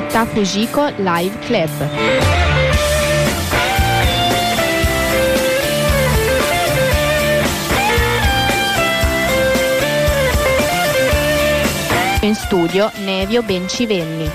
Città Fujiko Live Club. In studio Nevio Bencivelli.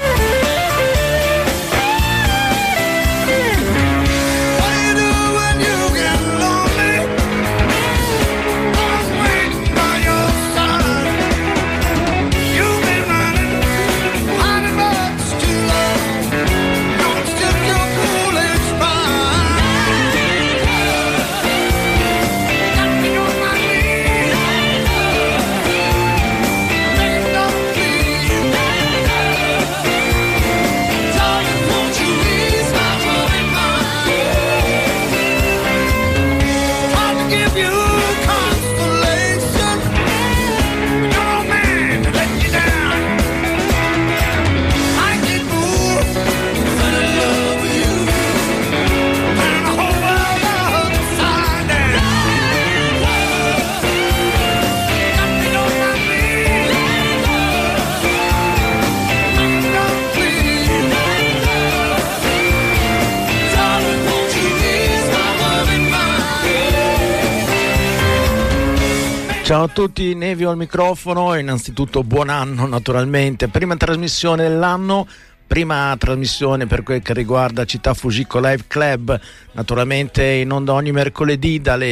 Ciao a tutti, Nevio al microfono. Innanzitutto buon anno naturalmente, prima trasmissione dell'anno, prima trasmissione per quel che riguarda Città Fujiko Live Club, naturalmente in onda ogni mercoledì dalle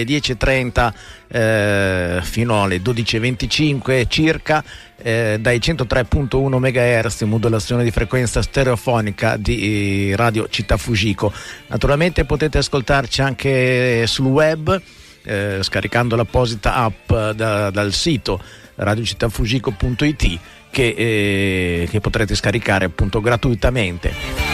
10.30 fino alle 12.25 circa, dai 103.1 MHz, modulazione di frequenza stereofonica di Radio Città Fujiko. Naturalmente potete ascoltarci anche sul web, scaricando l'apposita app dal sito radiocittafujiko.it che potrete scaricare appunto gratuitamente.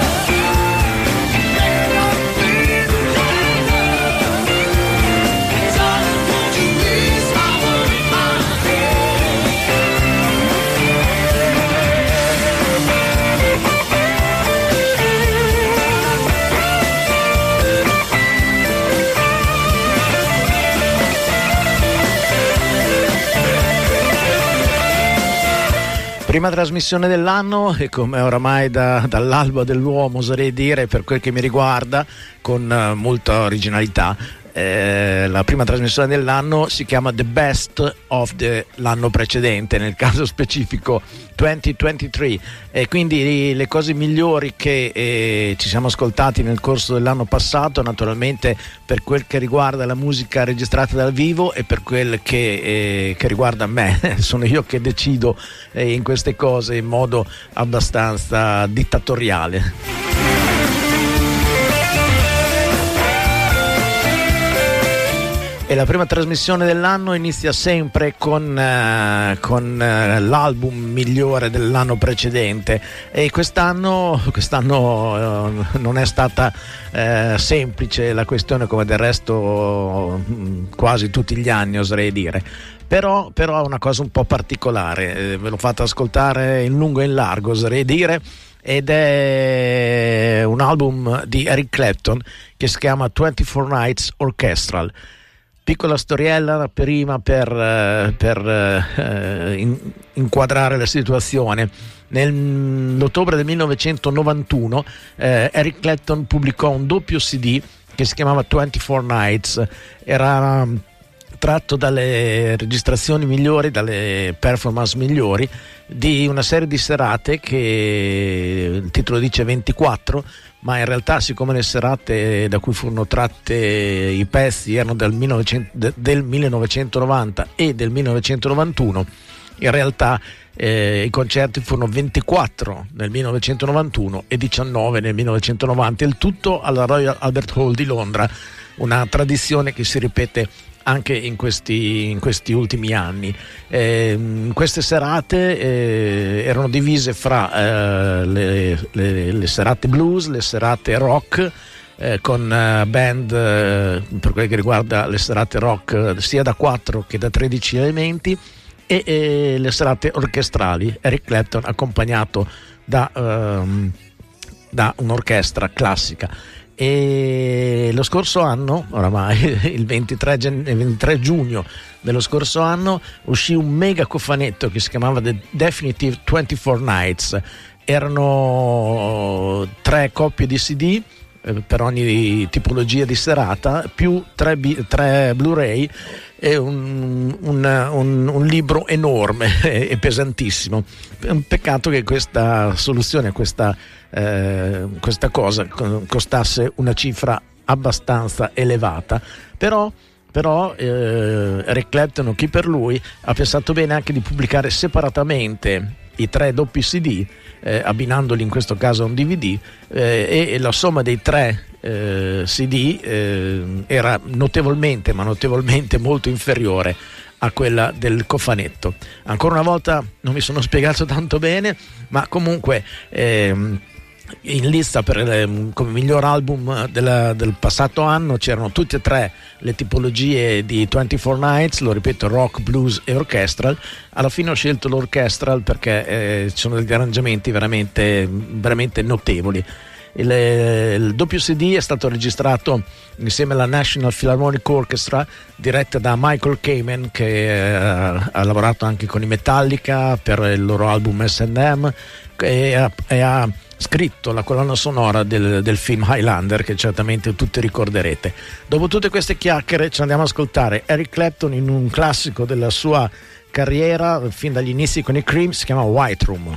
Prima trasmissione dell'anno e come oramai dall'alba dell'uomo oserei dire, per quel che mi riguarda, con molta originalità. La prima trasmissione dell'anno si chiama The Best of l'anno precedente, nel caso specifico 2023, e quindi le cose migliori che ci siamo ascoltati nel corso dell'anno passato, naturalmente per quel che riguarda la musica registrata dal vivo e per quel che riguarda me. Sono io che decido in queste cose in modo abbastanza dittatoriale. E la prima trasmissione dell'anno inizia sempre con l'album migliore dell'anno precedente, e quest'anno non è stata semplice la questione, come del resto quasi tutti gli anni oserei dire. Però è una cosa un po' particolare, ve l'ho fatta ascoltare in lungo e in largo oserei dire, ed è un album di Eric Clapton che si chiama 24 Nights Orchestral. Piccola storiella prima per inquadrare la situazione. Nell'ottobre del 1991 Eric Clapton pubblicò un doppio CD che si chiamava 24 Nights. Era tratto dalle registrazioni migliori, dalle performance migliori di una serie di serate che il titolo dice 24, ma in realtà, siccome le serate da cui furono tratte i pezzi erano del 1990 e del 1991, in realtà i concerti furono 24 nel 1991 e 19 nel 1990, il tutto alla Royal Albert Hall di Londra, una tradizione che si ripete anche in questi ultimi anni. Queste serate erano divise fra le serate blues, le serate rock, con band per quel che riguarda le serate rock sia da 4 che da 13 elementi, e le serate orchestrali, Eric Clapton accompagnato da un'orchestra classica. E lo scorso anno, oramai il 23 giugno dello scorso anno, uscì un mega cofanetto che si chiamava The Definitive 24 Nights, erano 3 coppie di CD per ogni tipologia di serata, più 3 Blu-ray e un libro enorme e pesantissimo. È un peccato che questa soluzione, questa cosa costasse una cifra abbastanza elevata, però Eric Clapton, chi per lui, ha pensato bene anche di pubblicare separatamente i 3 doppi CD, abbinandoli in questo caso a un DVD, e la somma dei 3 CD era notevolmente molto inferiore a quella del cofanetto. Ancora una volta non mi sono spiegato tanto bene, ma comunque in lista come miglior album del passato anno c'erano tutte e 3 le tipologie di 24 Nights, lo ripeto, rock, blues e orchestral. Alla fine ho scelto l'orchestral perché ci sono degli arrangiamenti veramente, veramente notevoli. Il doppio CD è stato registrato insieme alla National Philharmonic Orchestra, diretta da Michael Kamen, che ha lavorato anche con i Metallica per il loro album S&M, e ha scritto la colonna sonora del film Highlander, che certamente tutti ricorderete. Dopo tutte queste chiacchiere ci andiamo ad ascoltare Eric Clapton in un classico della sua carriera fin dagli inizi con i Cream, si chiama White Room.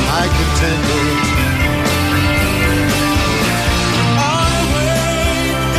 I wait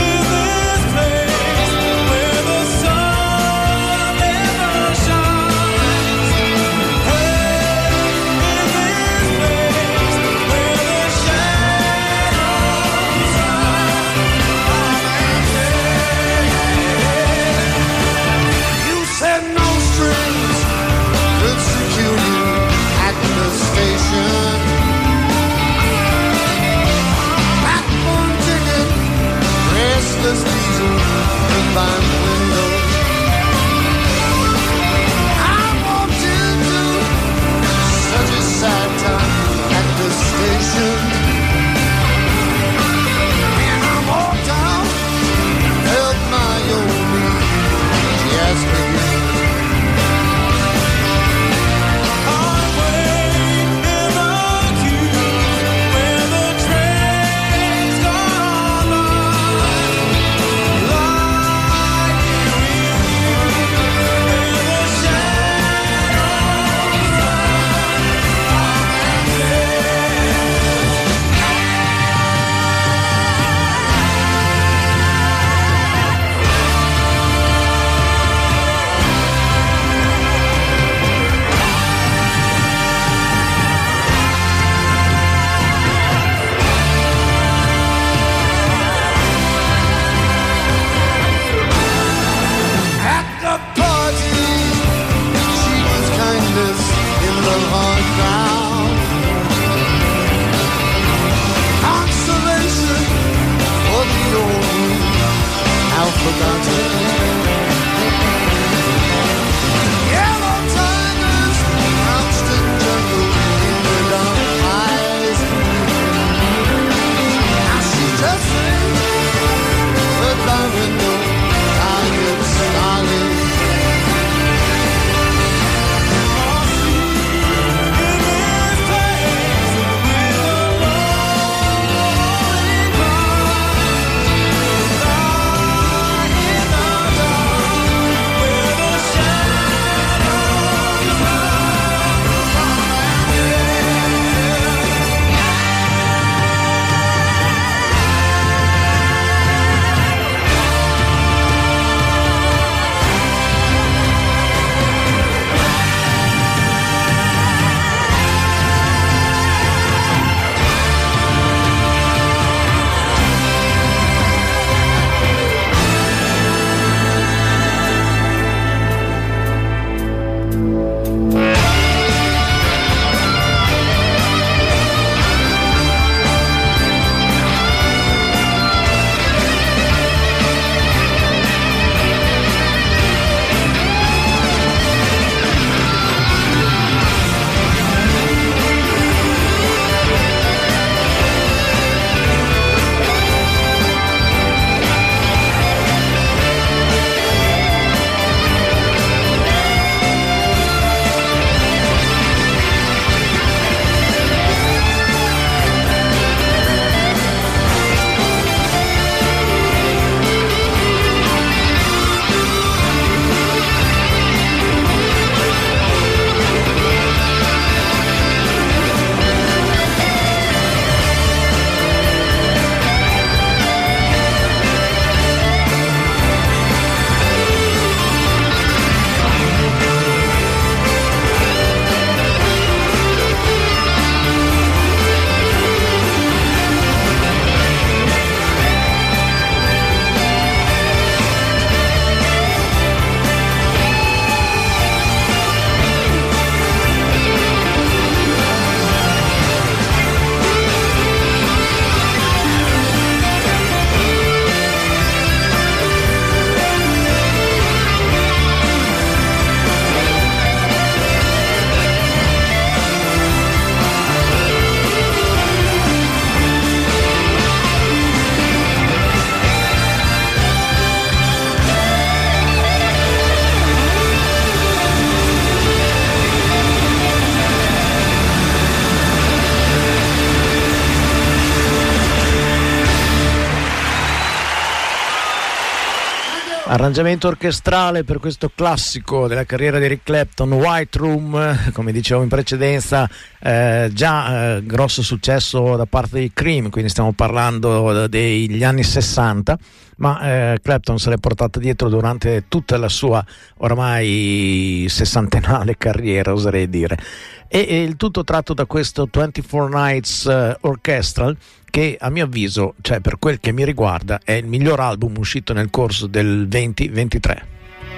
Arrangiamento orchestrale per questo classico della carriera di Eric Clapton, White Room, come dicevo in precedenza, già grosso successo da parte dei Cream, quindi stiamo parlando degli anni 60, ma Clapton se l'è portata dietro durante tutta la sua oramai sessantennale carriera, oserei dire. E il tutto tratto da questo 24 Nights Orchestral, che a mio avviso, cioè per quel che mi riguarda, è il miglior album uscito nel corso del 2023.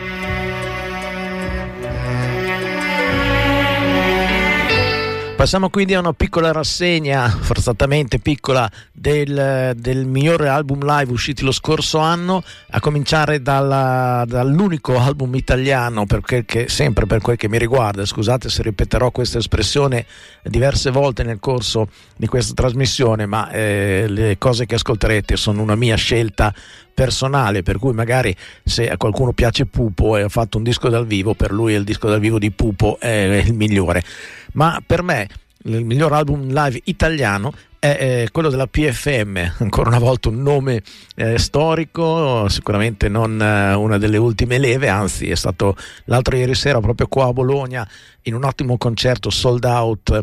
Passiamo quindi a una piccola rassegna, forzatamente piccola, del migliore album live usciti lo scorso anno, a cominciare dall'unico album italiano, sempre per quel che mi riguarda, scusate se ripeterò questa espressione diverse volte nel corso di questa trasmissione, ma le cose che ascolterete sono una mia scelta personale, per cui magari se a qualcuno piace Pupo e ha fatto un disco dal vivo, per lui il disco dal vivo di Pupo è il migliore, ma per me il miglior album live italiano è quello della PFM, ancora una volta un nome storico, sicuramente non una delle ultime leve, anzi è stato l'altro ieri sera proprio qua a Bologna in un ottimo concerto sold out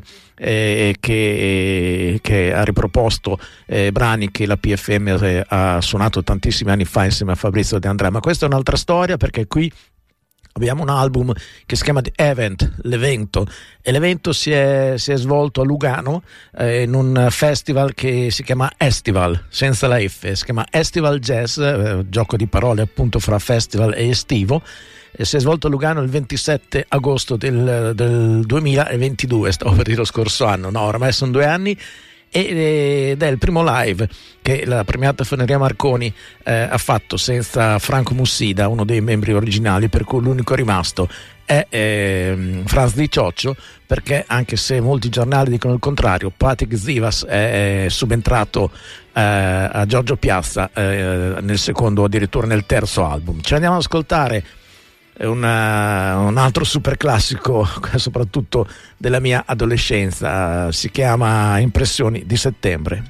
che ha riproposto brani che la PFM ha suonato tantissimi anni fa insieme a Fabrizio De André, ma questa è un'altra storia, perché qui abbiamo un album che si chiama The Event, l'evento, e l'evento si è svolto a Lugano in un festival che si chiama Estival, senza la F, si chiama Estival Jazz, gioco di parole appunto fra festival e estivo, e si è svolto a Lugano il 27 agosto del 2022, stavo per dire lo scorso anno, no, ormai sono 2 anni, ed è il primo live che la premiata Foneria Marconi ha fatto senza Franco Mussida, uno dei membri originali, per cui l'unico rimasto è Franz Di Cioccio, perché anche se molti giornali dicono il contrario, Patrick Zivas è subentrato a Giorgio Piazza nel secondo o addirittura nel terzo album. Ci andiamo ad ascoltare un altro super classico, soprattutto della mia adolescenza, si chiama Impressioni di settembre.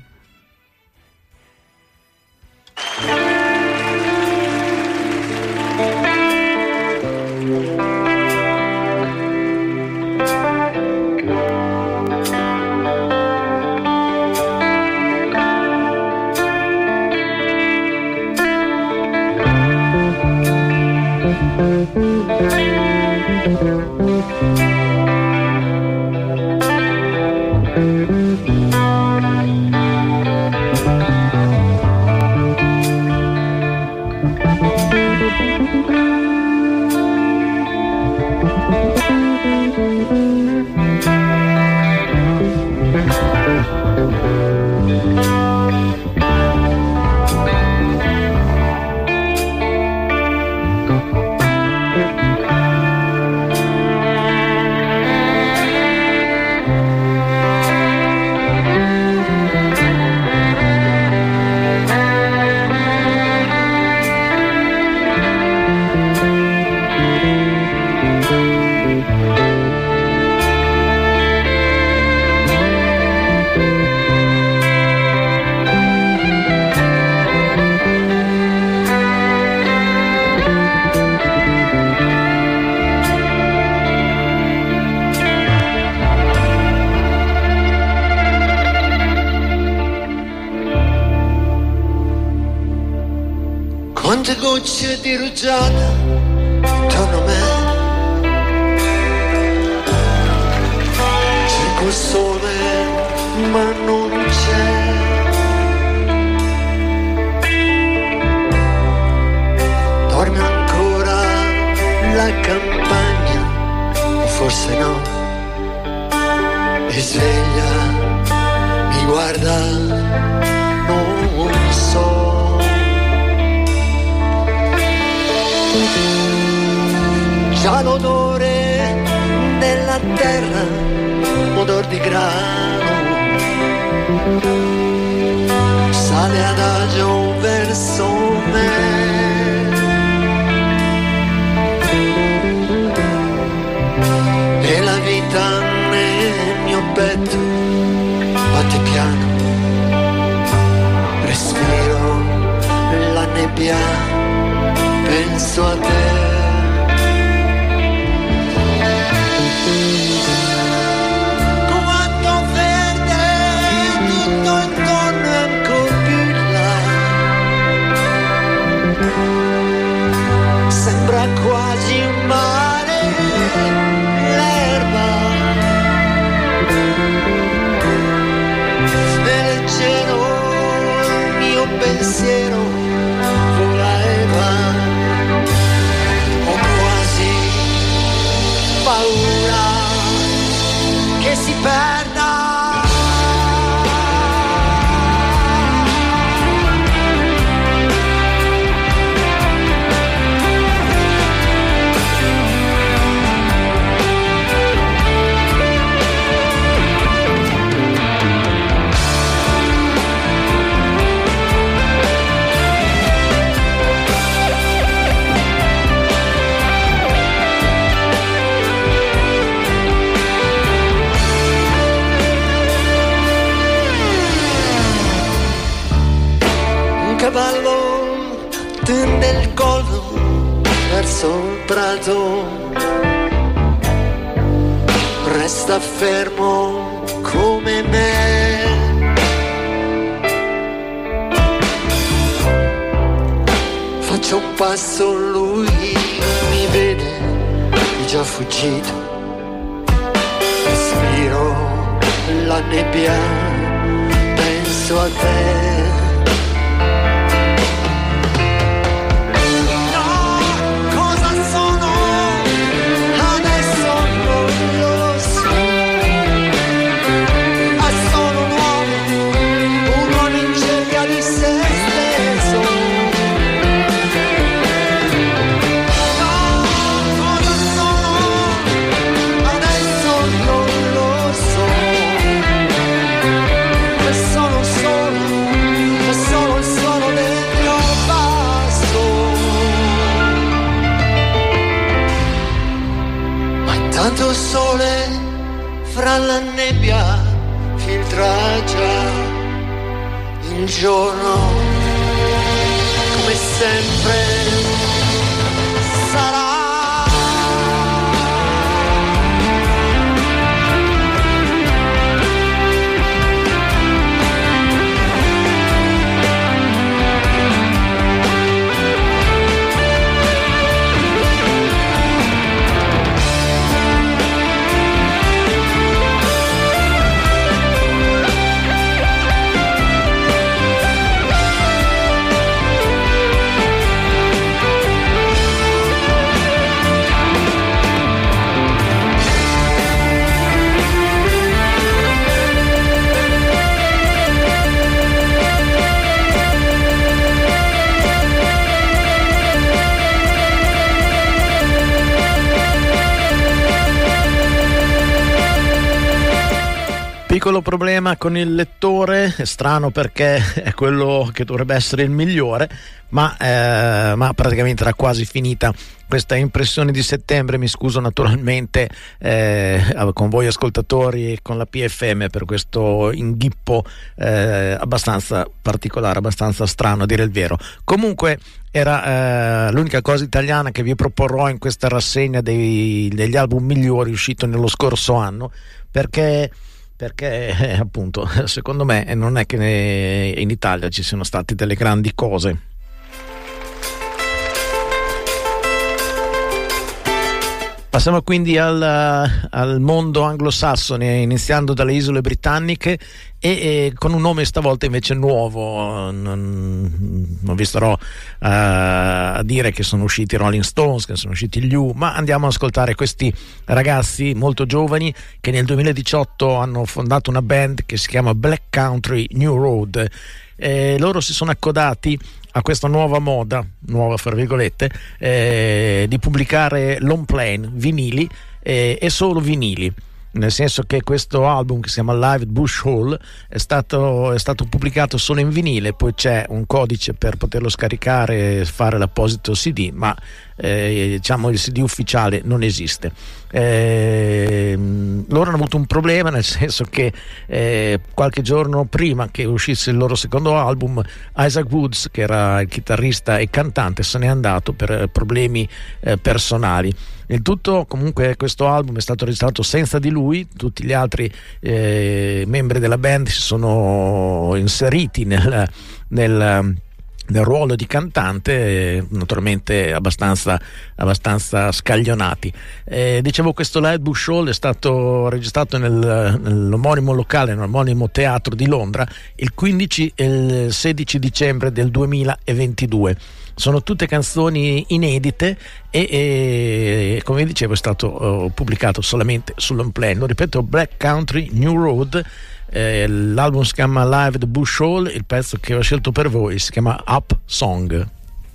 Quante gocce di rugiada intorno a me, cerco il sole ma non c'è, dorme ancora la campagna o forse no, e sveglia, mi guarda, non so. Già l'odore della terra, odor di grano, sale adagio verso me, e la vita nel mio petto batte piano, respiro la nebbia, penso penso a te. Quasi un mare, l'erba nel cielo, il mio pensiero vola e va. Ho quasi paura che si perda. Cavallo tende il collo verso il prato, resta fermo come me. Faccio un passo, lui mi vede, è già fuggito. Respiro la nebbia, penso a te. Tanto sole fra la nebbia filtra già il giorno, come sempre sarà. Piccolo problema con il lettore, è strano perché è quello che dovrebbe essere il migliore, ma praticamente era quasi finita questa impressione di settembre. Mi scuso naturalmente con voi ascoltatori e con la PFM per questo inghippo abbastanza particolare, abbastanza strano a dire il vero. Comunque era l'unica cosa italiana che vi proporrò in questa rassegna degli album migliori uscito nello scorso anno, perché appunto secondo me non è che in Italia ci siano state delle grandi cose. Passiamo quindi al mondo anglosassone, iniziando dalle isole britanniche e con un nome stavolta invece nuovo. Non vi starò a dire che sono usciti i Rolling Stones, che sono usciti gli U, ma andiamo ad ascoltare questi ragazzi molto giovani che nel 2018 hanno fondato una band che si chiama Black Country New Road. Loro si sono accodati a questa nuova moda, nuova fra virgolette, di pubblicare long plane, vinili e solo vinili. nel senso che questo album, che si chiama Live at Bush Hall, è stato pubblicato solo in vinile, poi c'è un codice per poterlo scaricare e fare l'apposito CD, ma diciamo il CD ufficiale non esiste. Loro hanno avuto un problema, nel senso che qualche giorno prima che uscisse il loro secondo album, Isaac Woods, che era il chitarrista e cantante, se n'è andato per problemi personali. Il tutto, comunque, questo album è stato registrato senza di lui. Tutti gli altri membri della band si sono inseriti nel ruolo di cantante, naturalmente abbastanza scaglionati. Dicevo, questo Live Bush Hall è stato registrato nell'omonimo locale, nell'omonimo teatro di Londra, il 15 e il 16 dicembre del 2022. Sono tutte canzoni inedite e come dicevo è stato pubblicato solamente sull'on play. Lo ripeto, Black Country New Road. L'album si chiama Live at Bush Hall, il pezzo che ho scelto per voi si chiama Up Song.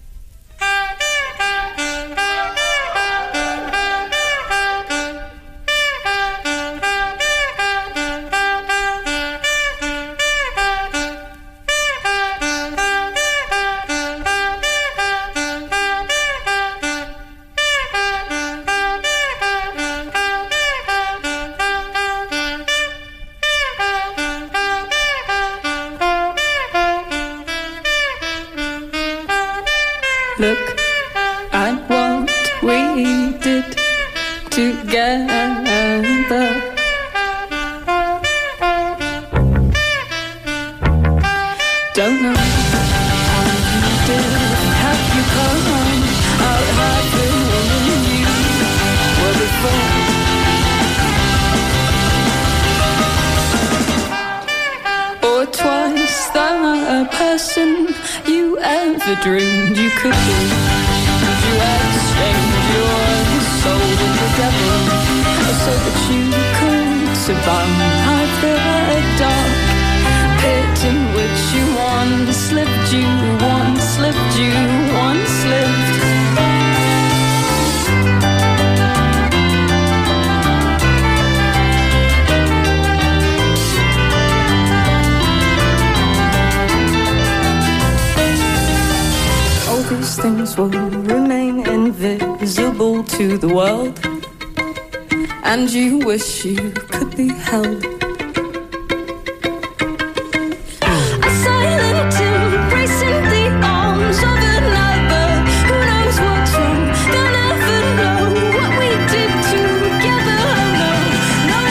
Look at what we did together. Don't know how you did. Have you come out having you were before? Or twice the person you ever dreamed you could be. Would you exchange your soul with the devil so that you could survive the dark pit in which you once lived, you once lived. These things will remain invisible to the world, and you wish you could be held. A silent embrace in the arms of another. Who knows what's wrong? They'll never know what we did together. No, no,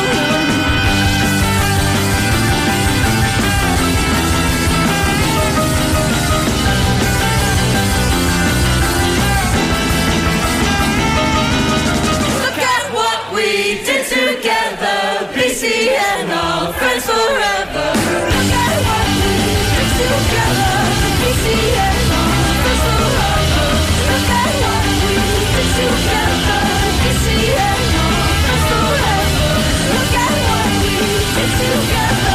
together, Blissy and our friends forever. Look at what we did together, Blissy and our friends forever. Look at what we did together, Blissy and our friends forever. Look at what we did together.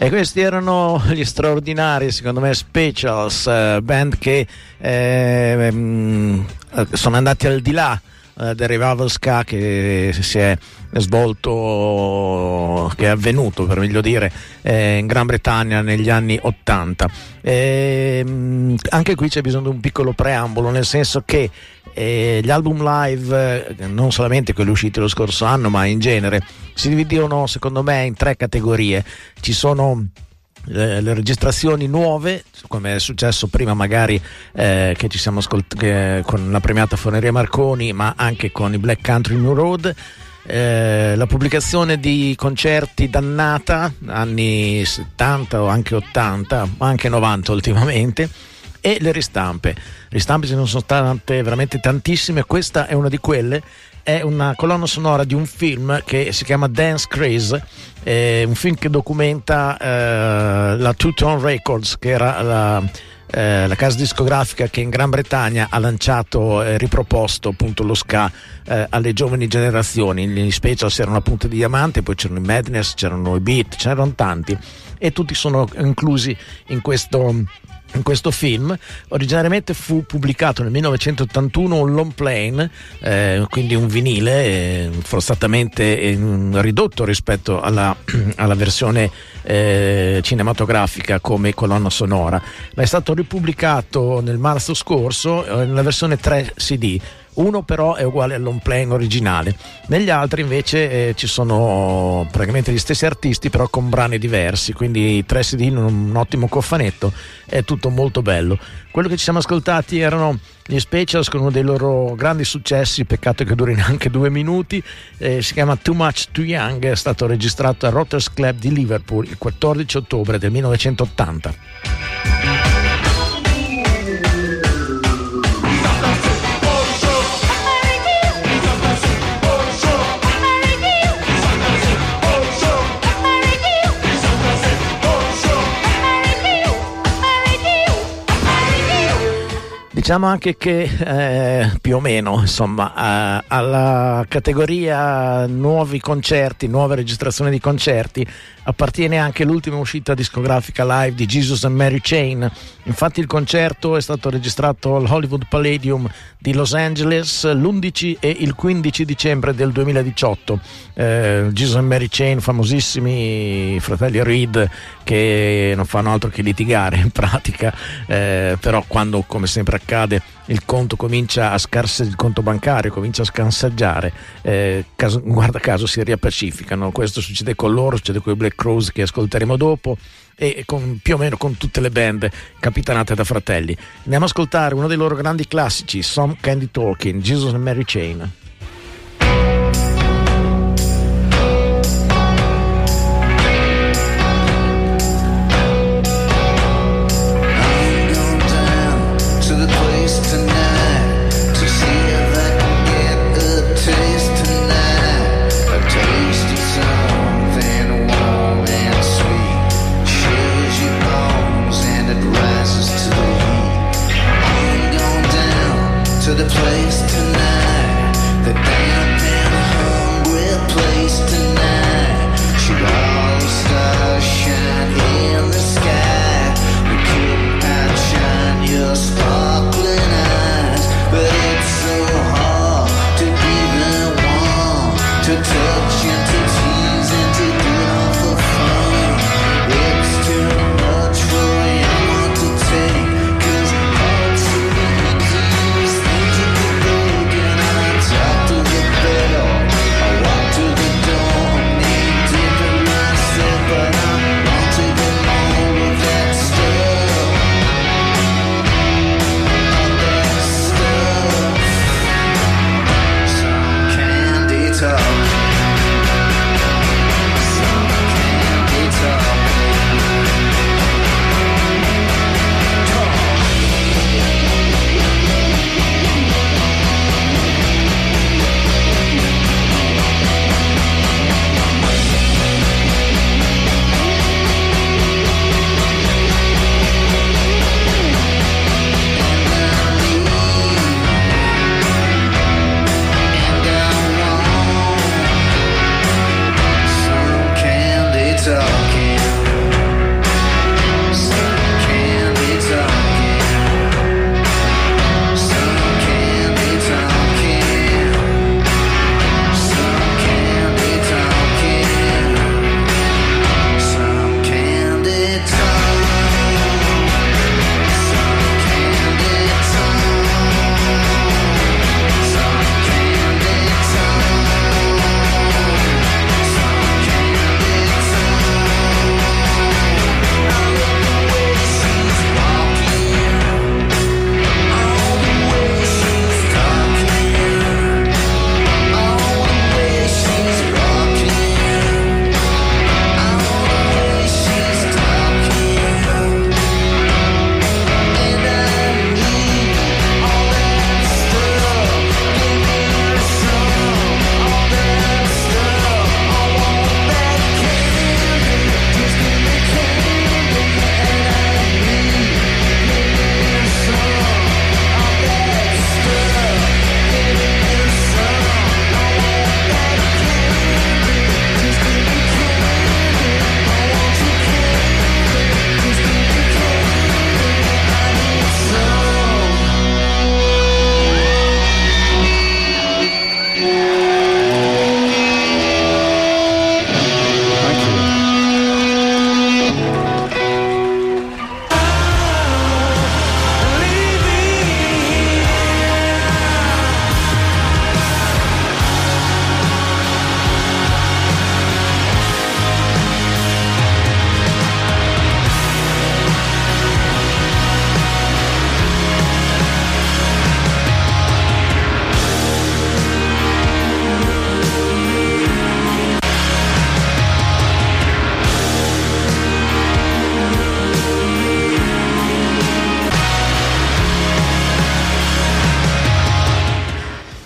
E questi erano gli straordinari, secondo me, Specials, band che sono andati al di là del revival ska che si è svolto, che è avvenuto, per meglio dire, in Gran Bretagna negli anni 80. Anche qui c'è bisogno di un piccolo preambolo, nel senso che gli album live, non solamente quelli usciti lo scorso anno, ma in genere, si dividono secondo me in 3 categorie. Ci sono le registrazioni nuove, come è successo prima magari che ci siamo con la premiata Forneria Marconi, ma anche con i Black Country New Road, la pubblicazione di concerti dannata anni 70 o anche 80, ma anche 90 ultimamente, e le ristampe ce ne sono state veramente tantissime. Questa è una di quelle, è una colonna sonora di un film che si chiama Dance Craze, un film che documenta la Two Tone Records, che era la casa discografica che in Gran Bretagna ha lanciato e riproposto appunto lo ska alle giovani generazioni. Gli Specials erano la punta di diamante, poi c'erano i Madness, c'erano i Beat, c'erano tanti, e tutti sono inclusi in questo film. Originariamente fu pubblicato nel 1981 un long plane, quindi un vinile forzatamente ridotto rispetto alla versione cinematografica come colonna sonora, ma è stato ripubblicato nel marzo scorso nella versione 3 CD. Uno però è uguale al long plane originale, negli altri invece ci sono praticamente gli stessi artisti però con brani diversi, quindi 3 CD in un ottimo cofanetto, è tutto molto bello. Quello che ci siamo ascoltati erano gli Specials con uno dei loro grandi successi, peccato che duri neanche 2 minuti, si chiama Too Much Too Young, è stato registrato al Rotters Club di Liverpool il 14 ottobre del 1980. Diciamo anche che più o meno, insomma, alla categoria nuovi concerti, nuove registrazioni di concerti, appartiene anche l'ultima uscita discografica live di Jesus and Mary Chain. Infatti il concerto è stato registrato al Hollywood Palladium di Los Angeles l'11 e il 15 dicembre del 2018. Jesus and Mary Chain, famosissimi fratelli Reed, che non fanno altro che litigare in pratica, però quando, come sempre accade, il conto comincia a il conto bancario comincia a scanseggiare, guarda caso si riappacificano. Questo succede con loro, succede con i Black Crowes che ascolteremo dopo, e più o meno con tutte le band capitanate da fratelli. Andiamo a ascoltare uno dei loro grandi classici, Some Candy Talking, Jesus and Mary Chain. To the place tonight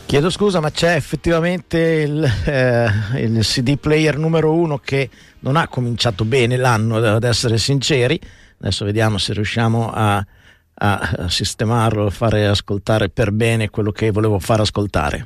Chiedo scusa, ma c'è effettivamente il CD player numero 1 che non ha cominciato bene l'anno, ad essere sinceri. Adesso vediamo se riusciamo a sistemarlo, a fare ascoltare per bene quello che volevo far ascoltare.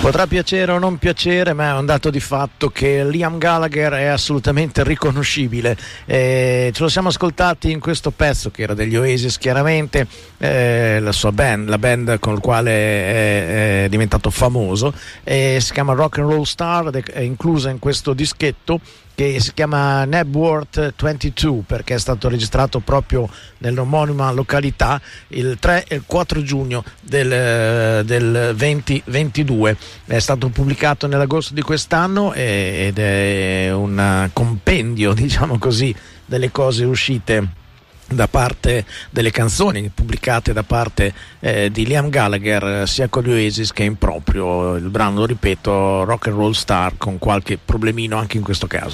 Potrà piacere o non piacere, ma è un dato di fatto che Liam Gallagher è assolutamente riconoscibile. Ce lo siamo ascoltati in questo pezzo che era degli Oasis, chiaramente, la sua band, la band con la quale è diventato famoso, si chiama Rock and Roll Star, è inclusa in questo dischetto che si chiama Knebworth 22 perché è stato registrato proprio nell'omonima località il 3 e il 4 giugno del 2022. È stato pubblicato nell'agosto di quest'anno ed è un compendio, diciamo così, delle cose uscite da parte delle canzoni pubblicate da parte di Liam Gallagher sia con gli Oasis che in proprio. Il brano, lo ripeto, Rock and Roll Star, con qualche problemino anche in questo caso.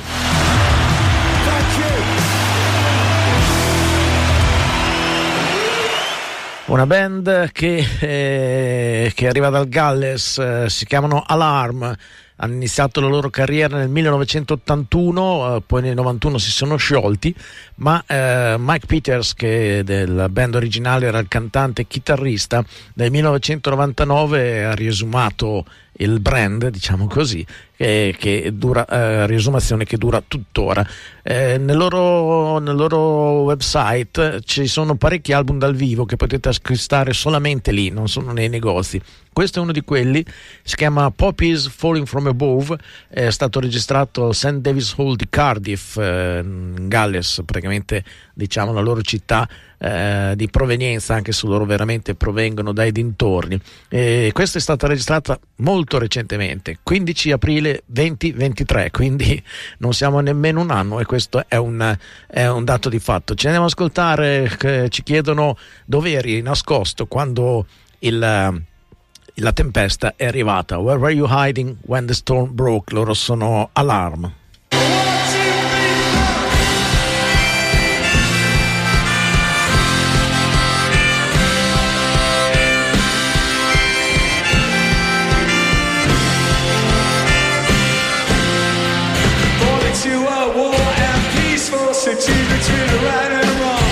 Una band che arriva dal Galles, si chiamano Alarm. Hanno iniziato la loro carriera nel 1981, poi nel 91 si sono sciolti, ma Mike Peters, che della band originale era il cantante e chitarrista, nel 1999 ha riesumato il brand, diciamo così, che dura, riesumazione che dura tuttora. Nel loro website ci sono parecchi album dal vivo che potete acquistare solamente lì, non sono nei negozi. Questo è uno di quelli, si chiama Poppies Falling From Above, è stato registrato al St. David's Hall di Cardiff, in Galles, praticamente, diciamo, la loro città di provenienza, anche se loro veramente provengono dai dintorni. Questa è stata registrata molto recentemente, 15 aprile 2023, quindi non siamo nemmeno un anno, e questo è un dato di fatto. Ci andiamo ad ascoltare, ci chiedono dove eri nascosto quando la tempesta è arrivata. Where were you hiding when the storm broke? Loro sono Alarm. Between the right and wrong,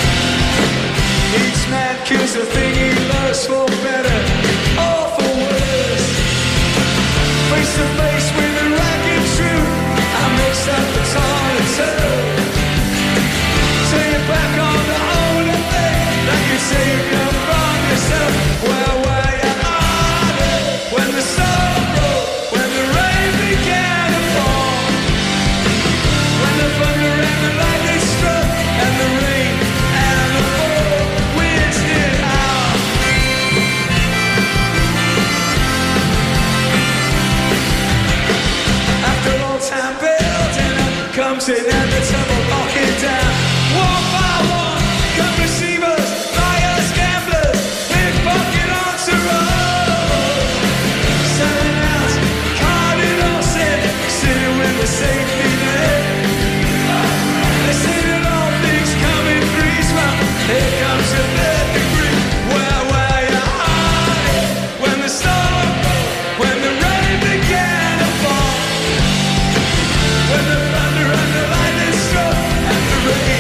each man kills the thing he loves, for better or for worse. Face to face with the ragged truth, I mixed up the tall and turn. Turn your back on the only thing that can save you from yourself. Where were you hiding when the storm broke, when the rain began to fall, when the thunder and the lightning struck, and the rain and the four winds did howl. After all time building up, comes an end to tumble walking down. One by one, come deceivers, liars, gamblers, pickpocket on to road. Selling out, cardinal sin, sitting with the safety net. They say that all things come in threes, well, here comes the third degree. Where were you hiding when the storm broke, when the rain began to fall, when the thunder and the lightning struck, and the rain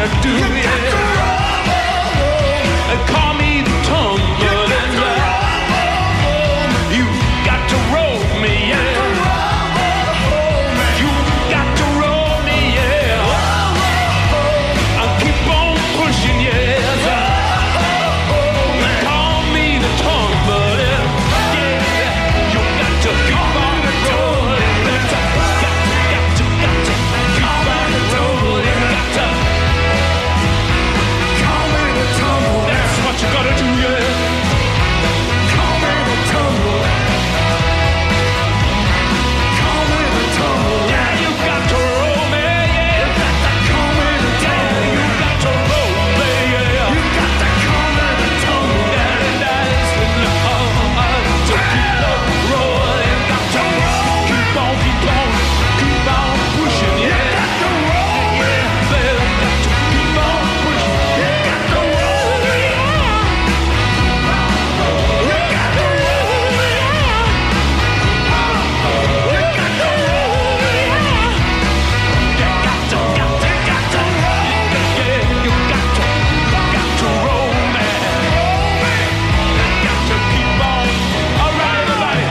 gotta do, call me the tumbling, you got to roll me, yeah. You got to roll me, yeah. I'll keep on pushing, yeah. Call me the tumbling, yeah. You got to keep on rolling, got to keep on rolling, got to call me the tumbling. That's what you gotta do, yeah. Call me the tumbling. Call me the tumbling. Yeah, you got to roll me, yeah. You got to call me the tumbling. Yeah, you got to roll me, yeah. You got to call me the tumbling. Yeah, and that's to keep on rolling, got to keep on pushing, yeah. You got to roll, yeah, baby, got to keep on pushing. You got to roll, yeah. You got to roll, yeah. You got to roll, yeah. You got to roll, yeah. You got to roll, man. You got to keep on. All right, everybody.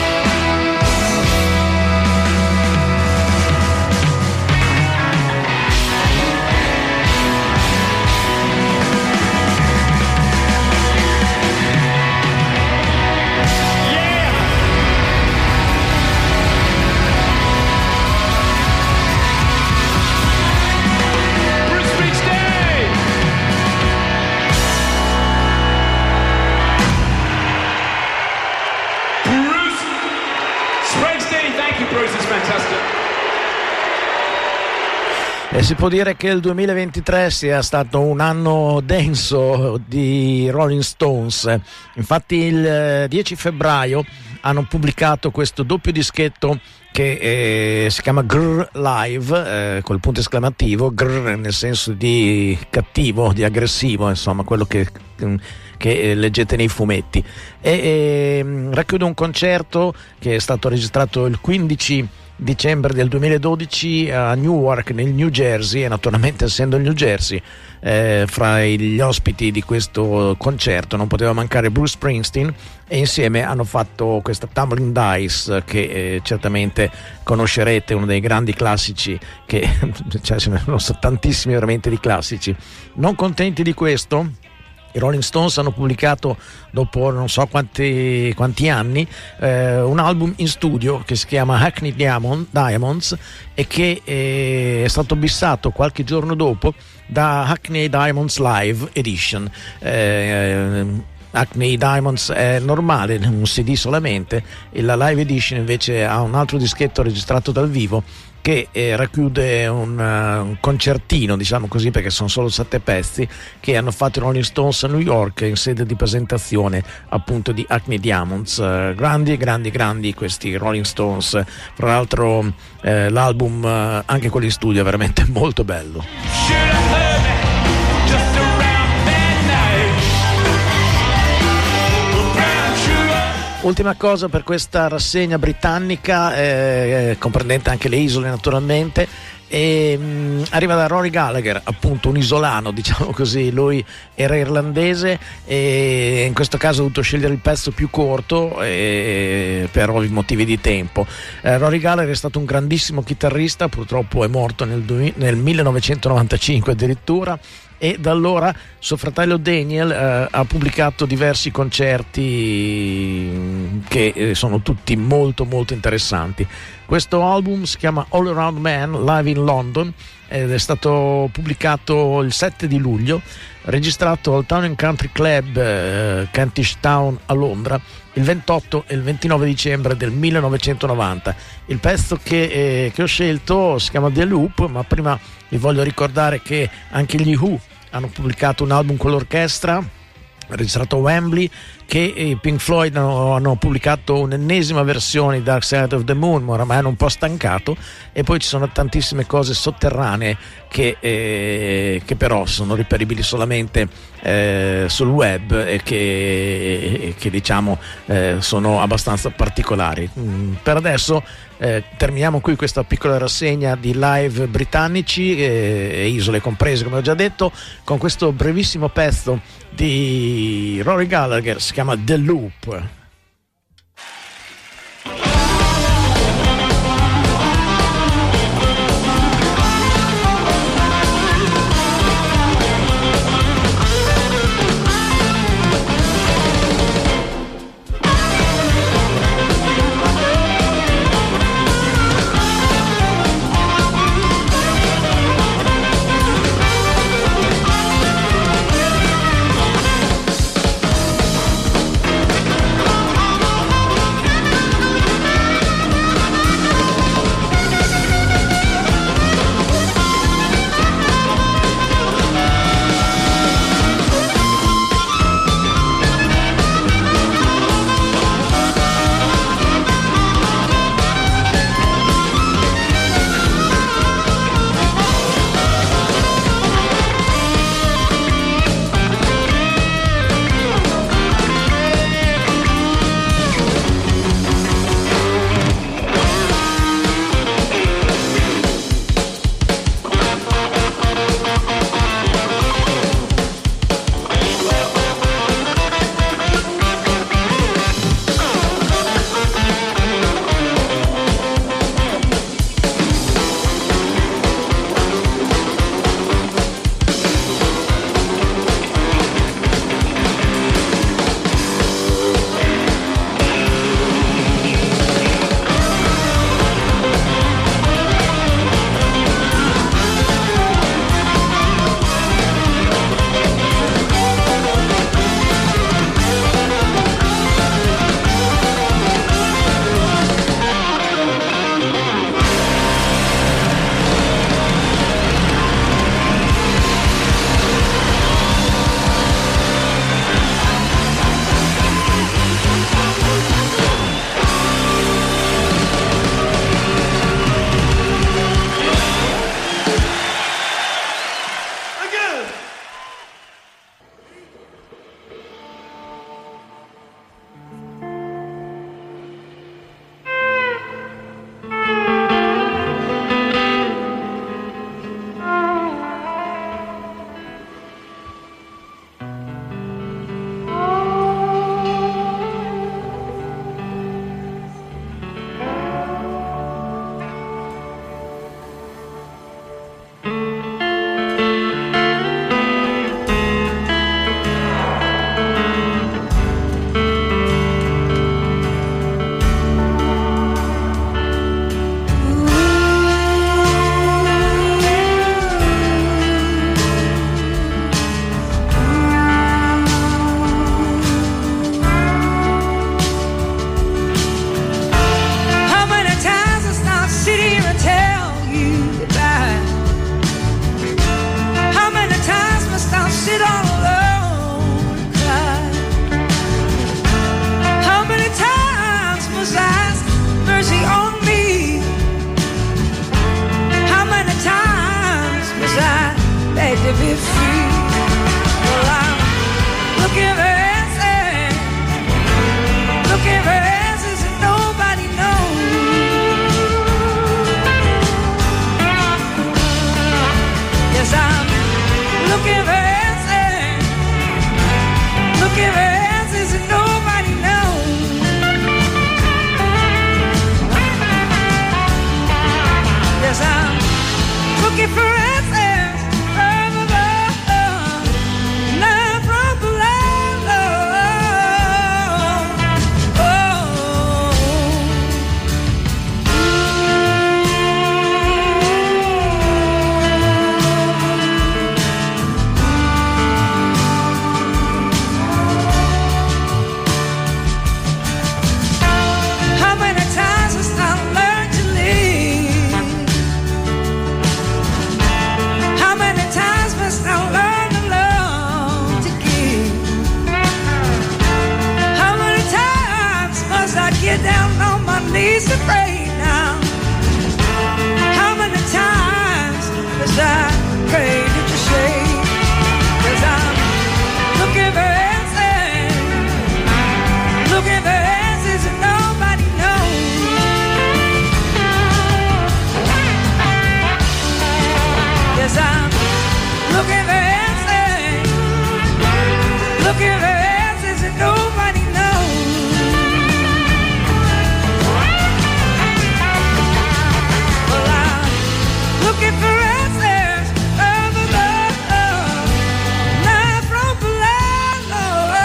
Yeah. Bruce Springsteen. Bruce Springsteen, thank you, Bruce. It's fantastic. E si può dire che il 2023 sia stato un anno denso di Rolling Stones. Infatti il 10 febbraio hanno pubblicato questo doppio dischetto che si chiama Grr Live, col punto esclamativo, grr nel senso di cattivo, di aggressivo, insomma quello che leggete nei fumetti, e racchiude un concerto che è stato registrato il 15 dicembre del 2012 a Newark, nel New Jersey, e naturalmente essendo il New Jersey fra gli ospiti di questo concerto non poteva mancare Bruce Springsteen, e insieme hanno fatto questa Tumbling Dice che certamente conoscerete, uno dei grandi classici che cioè, ce ne sono tantissimi veramente di classici. Non contenti di questo, i Rolling Stones hanno pubblicato dopo non so quanti anni un album in studio che si chiama Hackney Diamonds e che è stato bissato qualche giorno dopo da Hackney Diamonds Live Edition. Hackney Diamonds è normale, un CD solamente, e la Live Edition invece ha un altro dischetto registrato dal vivo che racchiude un concertino, diciamo così, perché sono solo 7 pezzi che hanno fatto i Rolling Stones a New York in sede di presentazione appunto di Hackney Diamonds. Grandi questi Rolling Stones. Fra l'altro l'album, anche quello in studio, è veramente molto bello. Ultima cosa per questa rassegna britannica, comprendente anche le isole naturalmente, arriva da Rory Gallagher, appunto un isolano, diciamo così. Lui era irlandese e in questo caso ha dovuto scegliere il pezzo più corto per ovvi motivi di tempo. Rory Gallagher è stato un grandissimo chitarrista, purtroppo è morto nel 1995 addirittura, e da allora suo fratello Daniel ha pubblicato diversi concerti che sono tutti molto molto interessanti. Questo album si chiama All Around Man Live in London ed è stato pubblicato il 7 di luglio, registrato al Town & Country Club Kentish Town a Londra il 28 e il 29 dicembre del 1990. Il pezzo che ho scelto si chiama The Loop, ma prima vi voglio ricordare che anche gli Who hanno pubblicato un album con l'orchestra registrato a Wembley che i Pink Floyd hanno pubblicato un'ennesima versione di Dark Side of the Moon, ma oramai hanno un po' stancato, e poi ci sono tantissime cose sotterranee che però sono reperibili solamente sul web e che diciamo sono abbastanza particolari. Per adesso terminiamo qui questa piccola rassegna di live britannici e isole comprese, come ho già detto, con questo brevissimo pezzo di Rory Gallagher, si chiama The Loop. Thank get down on my knees to pray now. How many times as I prayed at your shade? 'Cause I'm looking for answers, looking for answers and nobody knows. Yes, I'm looking for answers, looking for answers and nobody knows. Well, I'm looking for answers from above, not from below.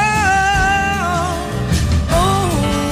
Oh.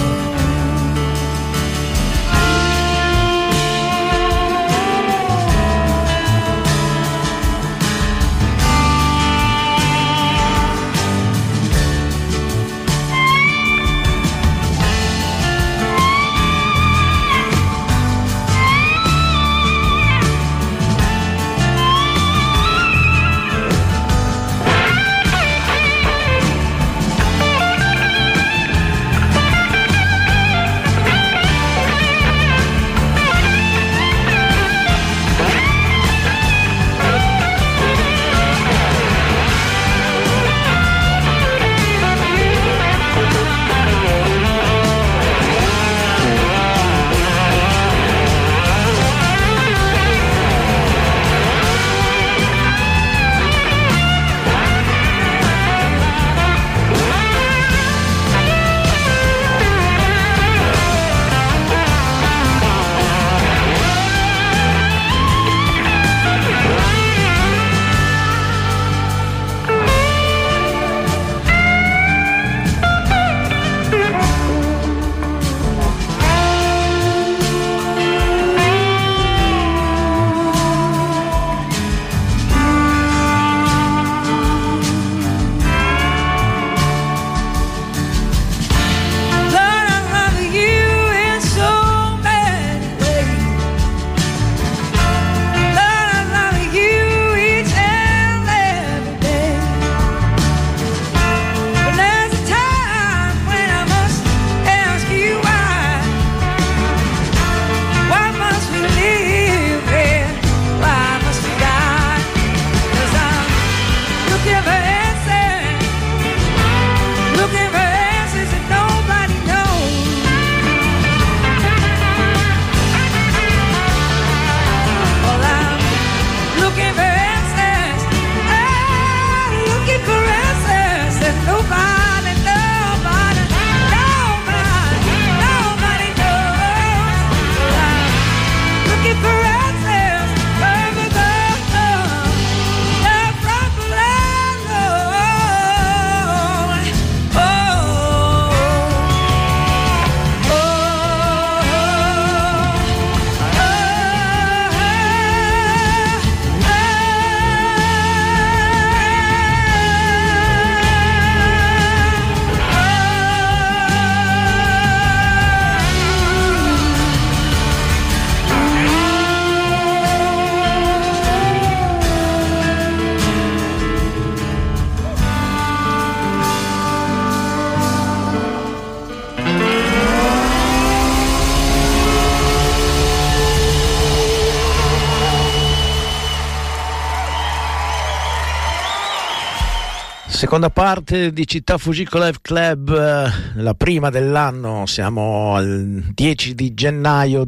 Seconda parte di Città Fujiko Live Club, la prima dell'anno, siamo al 10 di gennaio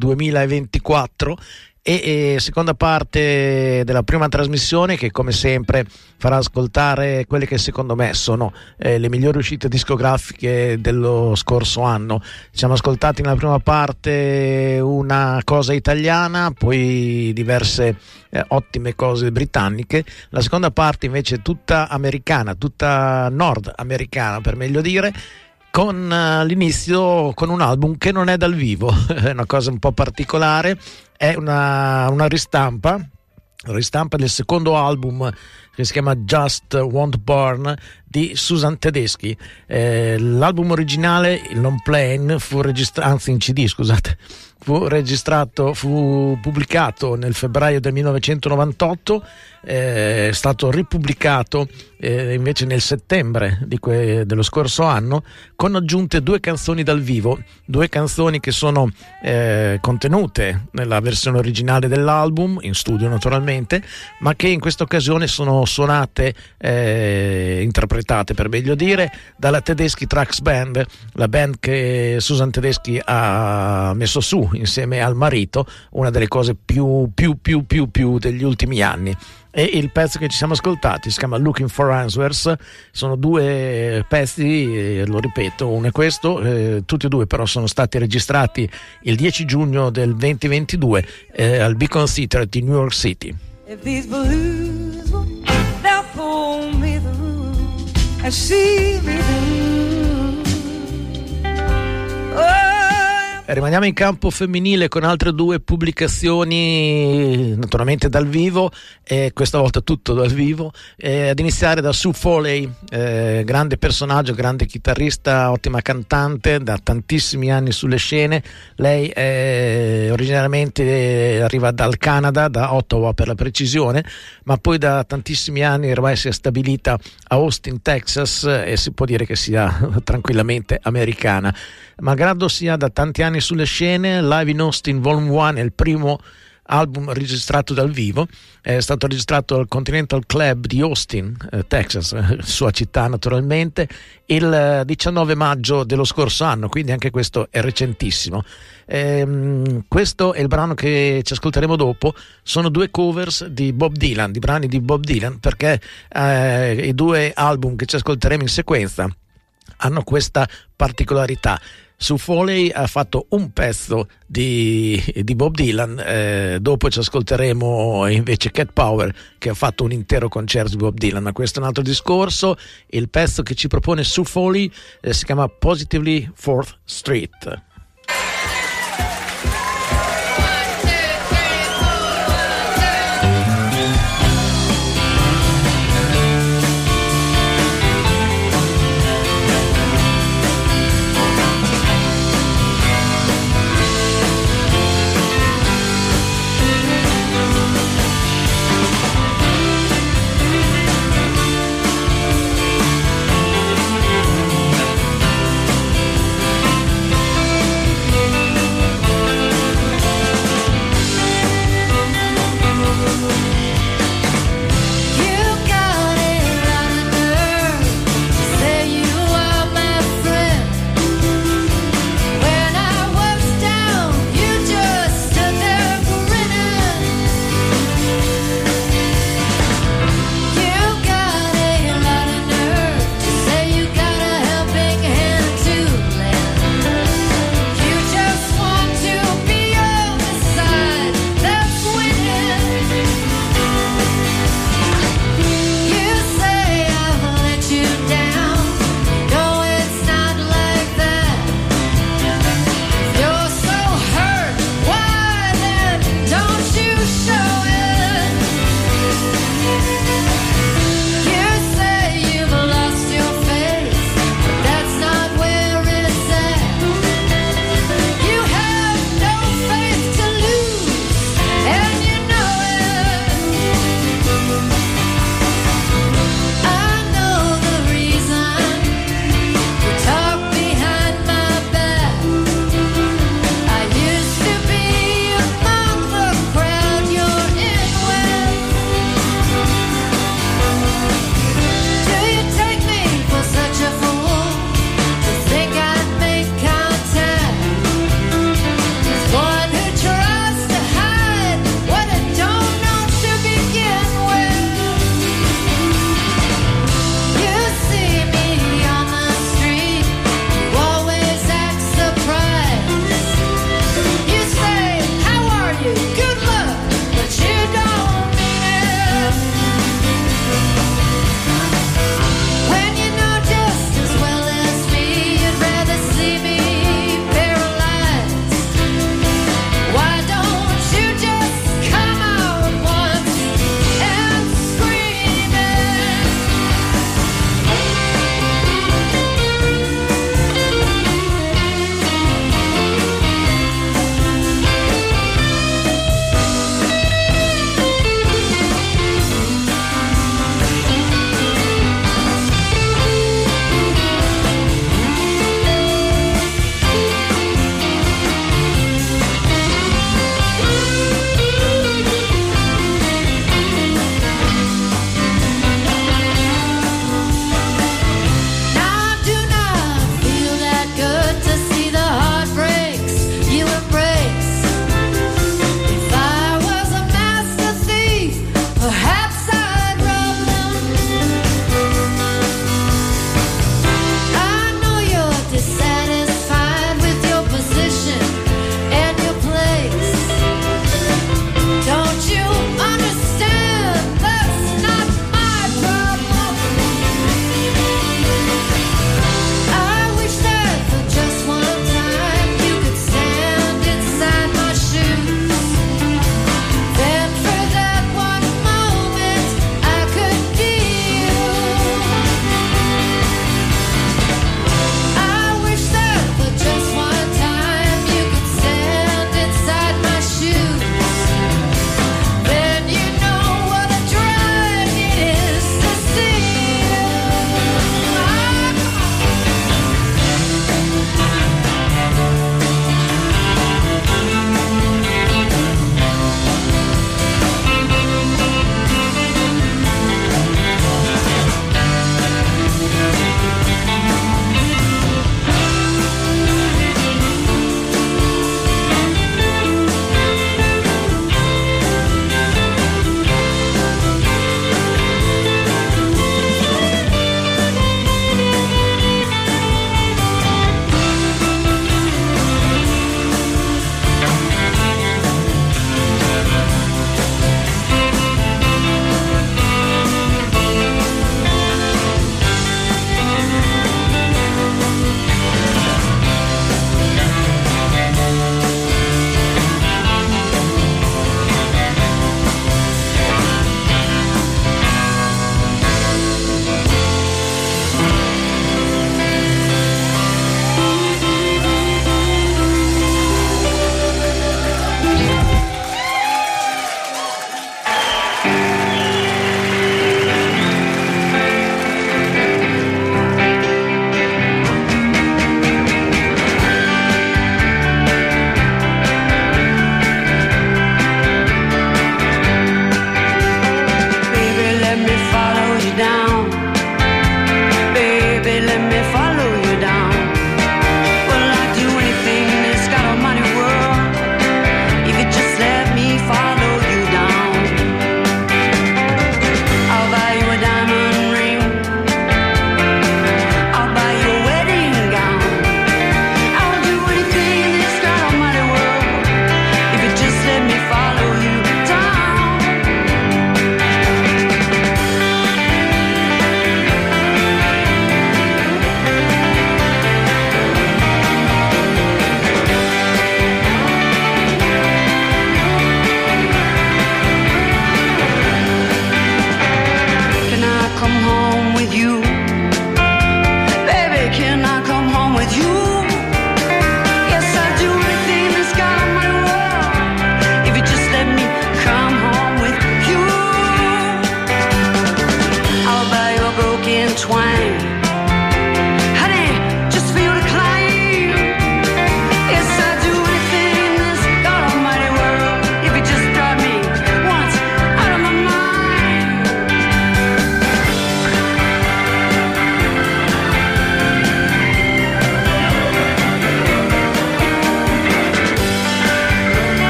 2024 e seconda parte della prima trasmissione che come sempre farà ascoltare quelle che secondo me sono le migliori uscite discografiche dello scorso anno. Ci siamo ascoltati nella prima parte una cosa italiana, poi diverse ottime cose britanniche. La seconda parte invece tutta americana, tutta nordamericana per meglio dire, con l'inizio con un album che non è dal vivo, è una cosa un po' particolare, è una ristampa del secondo album che si chiama Just Won't Burn di Susan Tedeschi. L'album originale, il non plain, fu pubblicato nel febbraio del 1998, è stato ripubblicato invece nel settembre dello scorso anno, con aggiunte 2 canzoni dal vivo, 2 canzoni che sono contenute nella versione originale dell'album, in studio naturalmente, ma che in questa occasione sono suonate, interpretate per meglio dire, dalla Tedeschi Trucks Band, la band che Susan Tedeschi ha messo su insieme al marito, una delle cose più degli ultimi anni. E il pezzo che ci siamo ascoltati si chiama Looking for Answers. Sono 2 pezzi, lo ripeto, uno è questo, tutti e 2 però sono stati registrati il 10 giugno del 2022 al Beacon Theatre di New York City. If these blues they'll pull me through and see me through. Oh. Rimaniamo in campo femminile con altre 2 pubblicazioni naturalmente dal vivo, e questa volta tutto dal vivo, ad iniziare da Sue Foley, grande personaggio, grande chitarrista, ottima cantante, da tantissimi anni sulle scene. Lei originariamente arriva dal Canada, da Ottawa per la precisione, ma poi da tantissimi anni ormai si è stabilita a Austin, Texas, e si può dire che sia tranquillamente americana. Malgrado sia da tanti anni sulle scene, Live in Austin Volume 1 è il primo album registrato dal vivo, è stato registrato al Continental Club di Austin, Texas, sua città naturalmente, il 19 maggio dello scorso anno, quindi anche questo è recentissimo. Questo è il brano che ci ascolteremo dopo. Sono 2 covers di Bob Dylan, di brani di Bob Dylan, perché i 2 album che ci ascolteremo in sequenza hanno questa particolarità. Sue Foley ha fatto un pezzo di Bob Dylan, dopo ci ascolteremo invece Cat Power, che ha fatto un intero concerto di Bob Dylan, ma questo è un altro discorso. Il pezzo che ci propone Sue Foley si chiama Positively 4th Street.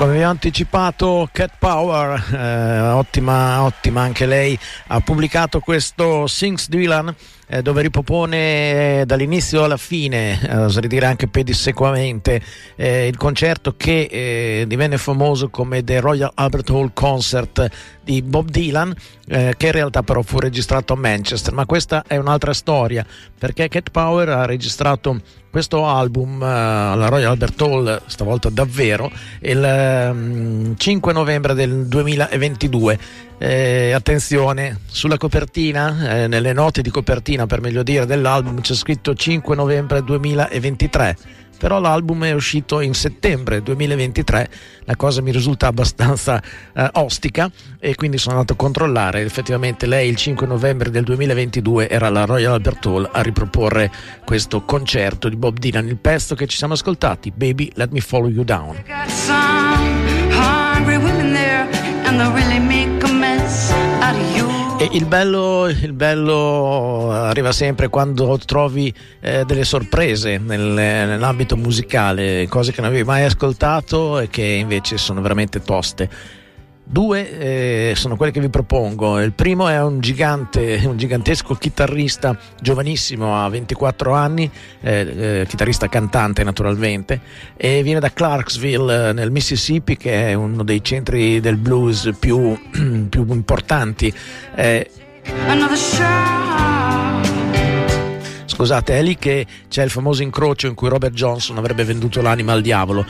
Come vi ho anticipato, Cat Power, ottima anche lei, ha pubblicato questo Sings Dylan, dove ripropone dall'inizio alla fine, oserei dire anche pedissequamente, il concerto che divenne famoso come The Royal Albert Hall Concert di Bob Dylan, che in realtà però fu registrato a Manchester. Ma questa è un'altra storia, perché Cat Power ha registrato questo album alla Royal Albert Hall, stavolta davvero, il 5 novembre del 2022. Attenzione, sulla copertina, nelle note di copertina per meglio dire dell'album, c'è scritto 5 novembre 2023, però l'album è uscito in settembre 2023. La cosa mi risulta abbastanza ostica, e quindi sono andato a controllare. Effettivamente lei il 5 novembre del 2022 era alla Royal Albert Hall a riproporre questo concerto di Bob Dylan. Il pezzo che ci siamo ascoltati, Baby Let Me Follow You Down. Got some hungry women there, and they'll really make a mess out of you. E il bello arriva sempre quando trovi delle sorprese nell'ambito musicale, cose che non avevi mai ascoltato e che invece sono veramente toste. Due sono quelli che vi propongo. Il primo è un gigantesco chitarrista giovanissimo, ha 24 anni, chitarrista cantante naturalmente, e viene da Clarksville nel Mississippi, che è uno dei centri del blues più importanti. Another shot. Scusate, è lì che c'è il famoso incrocio in cui Robert Johnson avrebbe venduto l'anima al diavolo,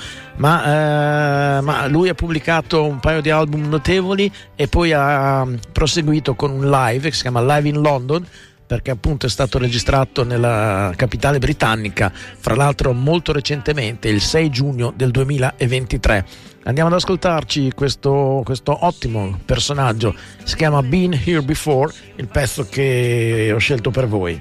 ma lui ha pubblicato un paio di album notevoli e poi ha proseguito con un live che si chiama Live in London, perché appunto è stato registrato nella capitale britannica, fra l'altro molto recentemente, il 6 giugno del 2023. Andiamo ad ascoltarci questo ottimo personaggio, si chiama Been Here Before, il pezzo che ho scelto per voi.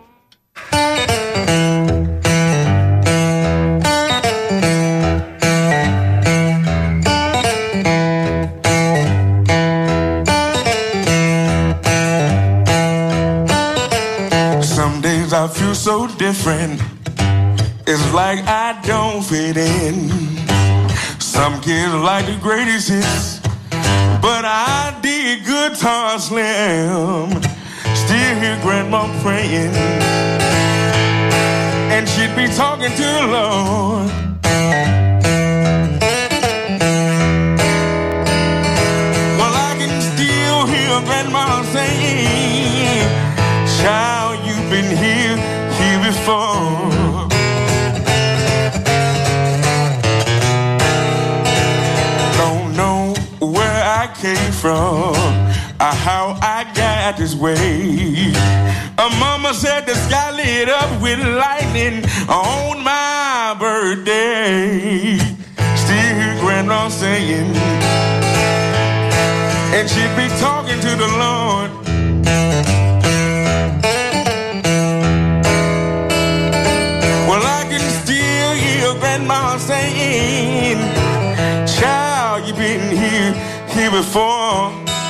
Some days I feel so different, it's like I don't fit in. Some kids like the greatest hits, but I dig Guitar Slim. Still hear grandma praying, and she'd be talking to the Lord. Well, I can still hear grandma saying, child, you've been here before. Don't know where I came from, or how I got this way. Mama said the sky lit up with lightning on my birthday. Still hear grandma saying, and she'd be talking to the Lord. Well, I can still hear grandma saying, child, you've been here before.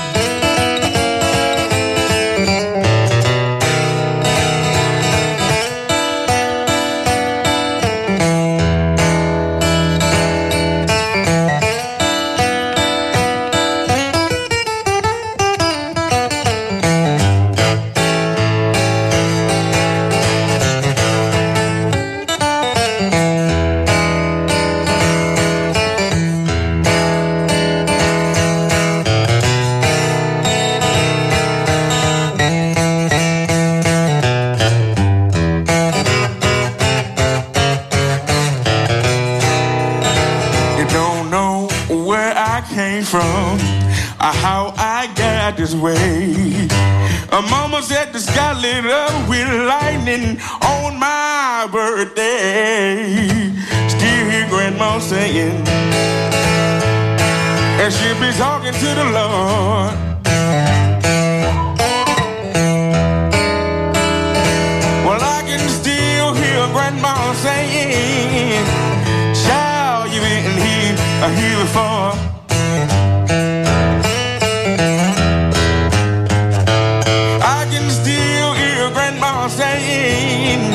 From how I got this way. Mama said the sky lit up with lightning on my birthday. Still hear grandma saying, and she'll be talking to the Lord. Well, I can still hear grandma saying, child, you've been here before. Saying,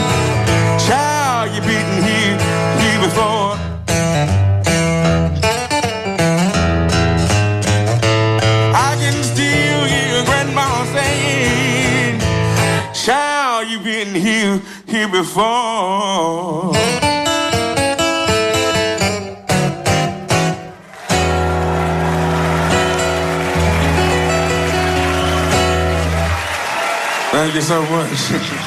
child, you've been here before. before. Thank you so much.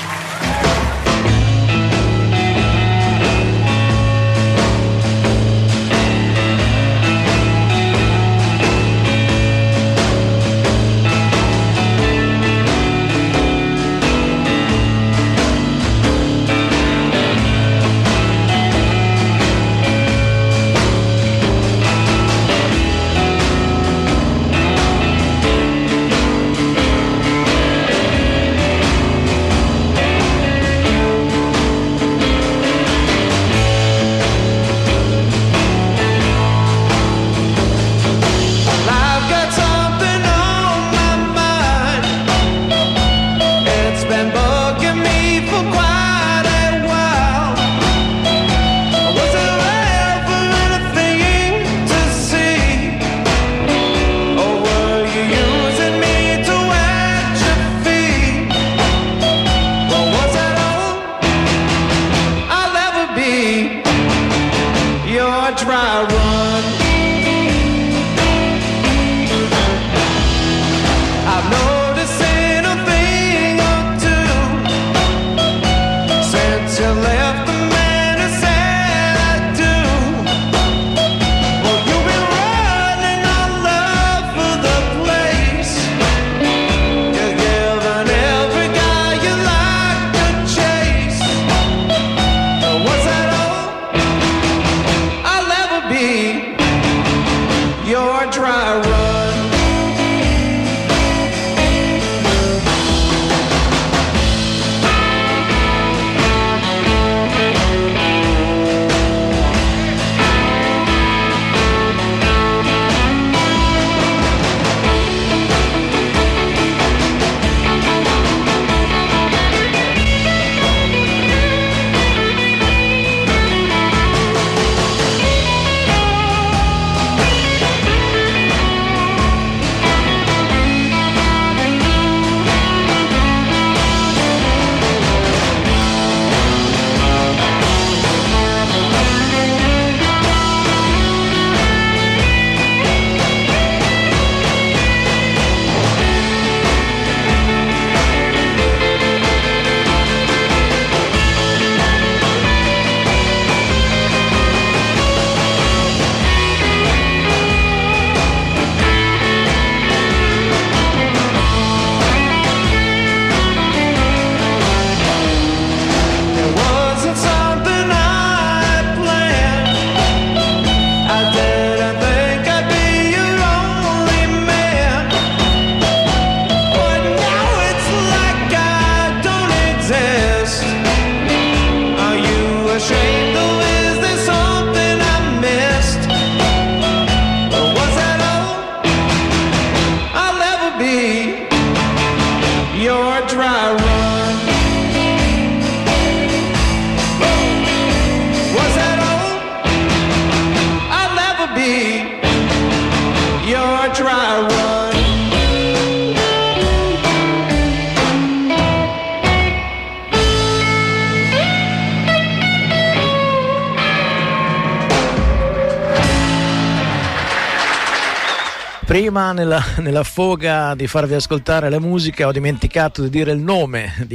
Prima nella foga di farvi ascoltare la musica ho dimenticato di dire il nome di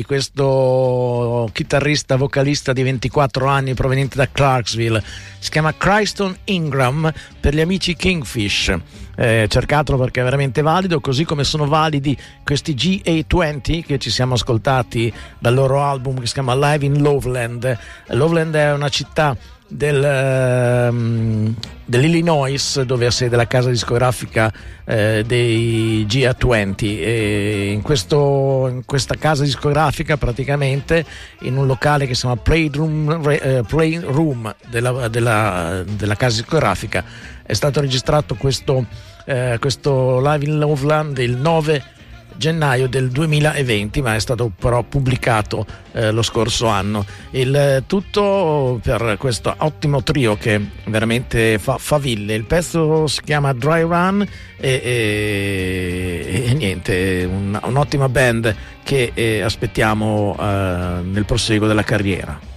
questo chitarrista vocalista di 24 anni proveniente da Clarksville. Si chiama Cryston Ingram, per gli amici Kingfish. Cercatelo perché è veramente valido, così come sono validi questi GA20 che ci siamo ascoltati dal loro album che si chiama Live in Loveland. Loveland è una città dell'Illinois dove ha sede la casa discografica dei GA20, e in questa casa discografica, praticamente in un locale che si chiama Playroom della casa discografica, è stato registrato questo Live in Loveland il 9 gennaio del 2020, ma è stato però pubblicato lo scorso anno. Il tutto per questo ottimo trio che veramente fa faville. Il pezzo si chiama Dry Run e niente, un'ottima band che aspettiamo nel proseguo della carriera.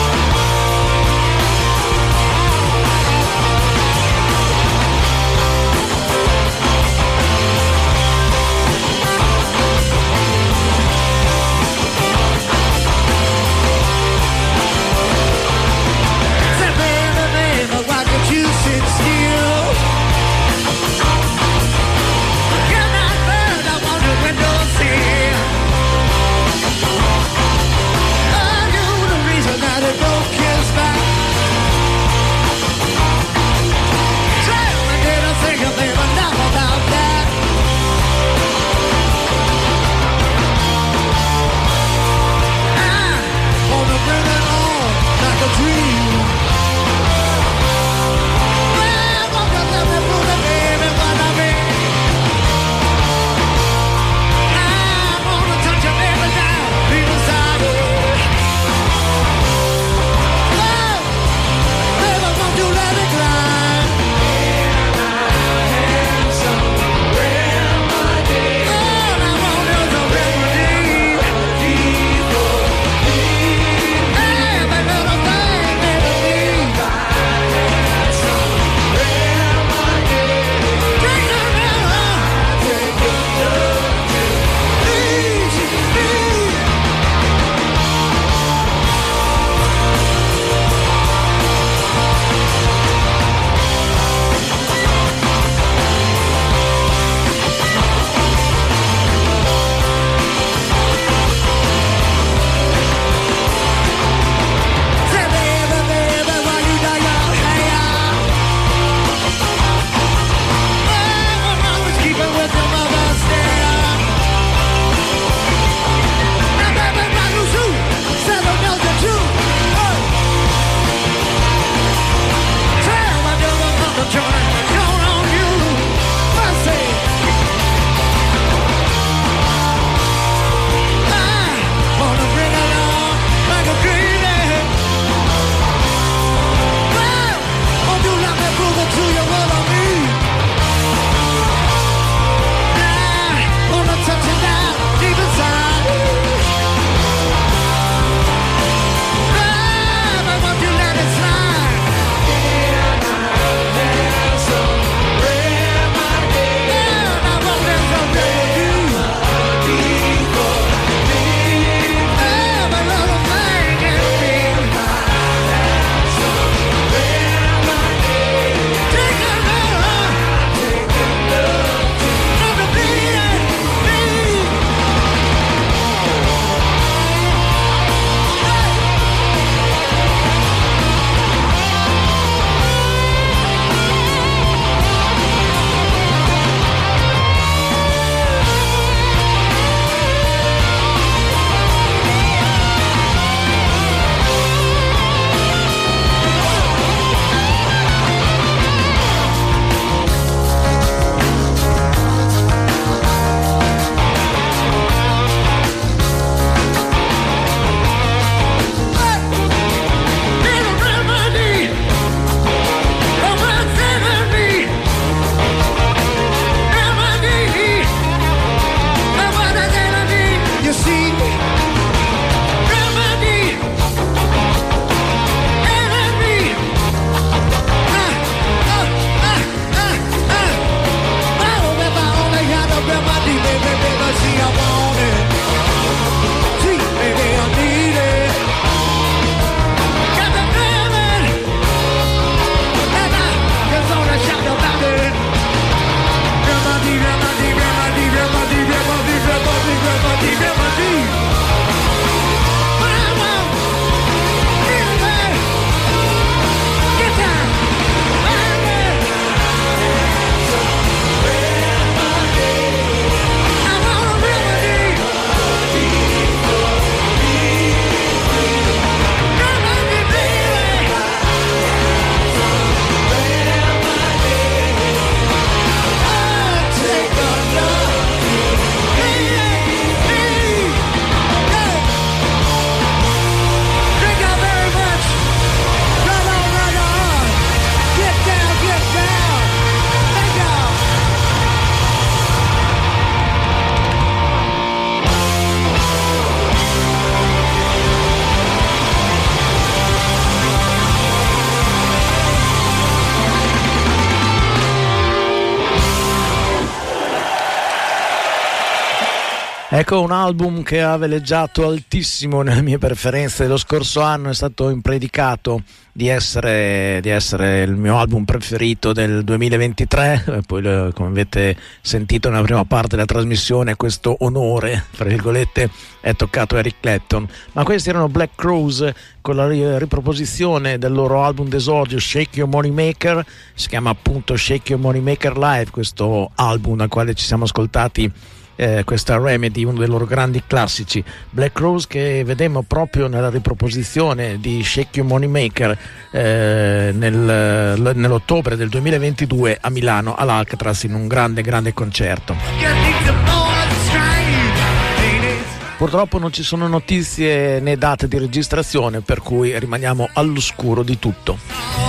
Dry Ecco, un album che ha veleggiato altissimo nelle mie preferenze dello scorso anno, è stato impredicato di essere il mio album preferito del 2023. Poi, come avete sentito nella prima parte della trasmissione, questo onore, tra virgolette, è toccato a Eric Clapton. Ma questi erano Black Crowes con la riproposizione del loro album d'esordio Shake Your Money Maker. Si chiama appunto Shake Your Money Maker Live, questo album dal quale ci siamo ascoltati questa Remedy, uno dei loro grandi classici. Black Crowes che vedemmo proprio nella riproposizione di Shake Your Money Maker nell'ottobre del 2022 a Milano all'Alcatraz in un grande concerto. Purtroppo non ci sono notizie né date di registrazione, per cui rimaniamo all'oscuro di tutto.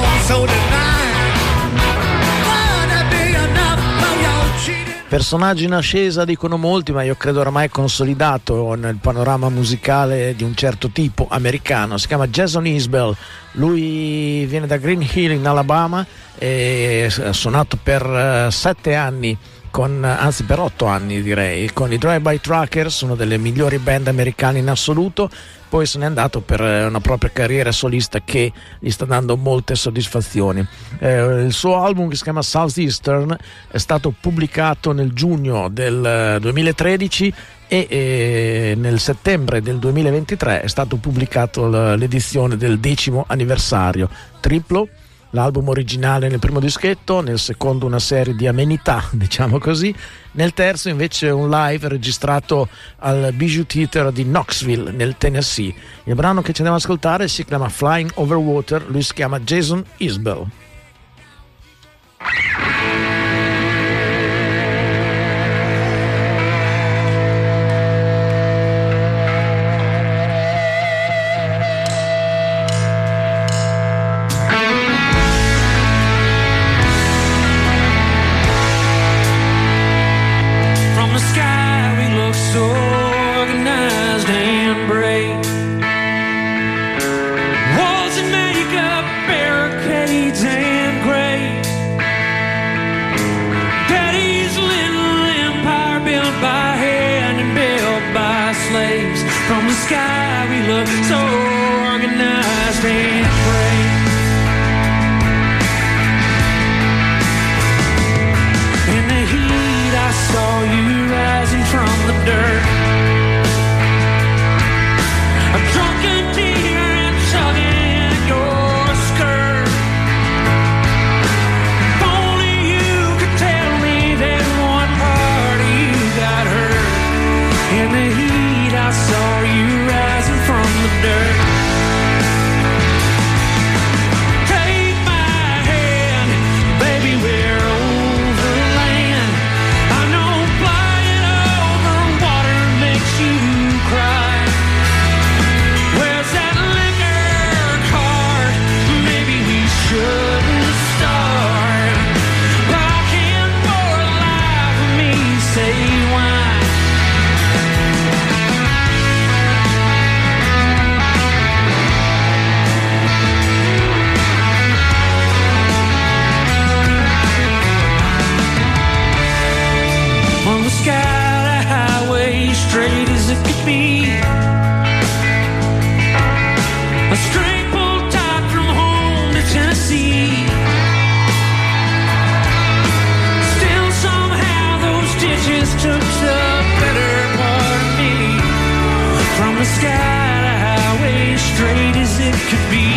Personaggio in ascesa dicono molti, ma io credo oramai consolidato nel panorama musicale di un certo tipo americano. Si chiama Jason Isbell, lui viene da Green Hill in Alabama e ha suonato per 7 anni anzi per 8 anni direi, con i Drive-By Truckers, una delle migliori band americane in assoluto. Poi se n'è andato per una propria carriera solista che gli sta dando molte soddisfazioni. Il suo album, che si chiama Southeastern, è stato pubblicato nel giugno del 2013 e nel settembre del 2023 è stato pubblicato l'edizione del 10° anniversario, triplo. L'album originale nel primo dischetto, nel secondo una serie di amenità, diciamo così, nel terzo invece un live registrato al Bijou Theater di Knoxville nel Tennessee. Il brano che ci andiamo ad ascoltare si chiama Flying Over Water, lui si chiama Jason Isbell. From the sky we look so organized and brave. In the heat I saw you rising from the dirt, a drunken deer and tugging at your skirt. If only you could tell me that one part of you got hurt. In the heat I saw you rising from the dirt. Take my hand, baby, we're over land. I know flying over water makes you cry. Where's that liquor card? Maybe we shouldn't start. But I can't for the life of me say why. Sky, the highway, straight as it could be. A string pulled tight from home to Tennessee. Still somehow those ditches took the better part of me. From the sky, the highway, straight as it could be.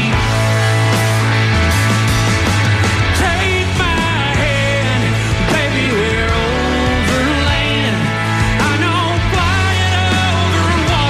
Over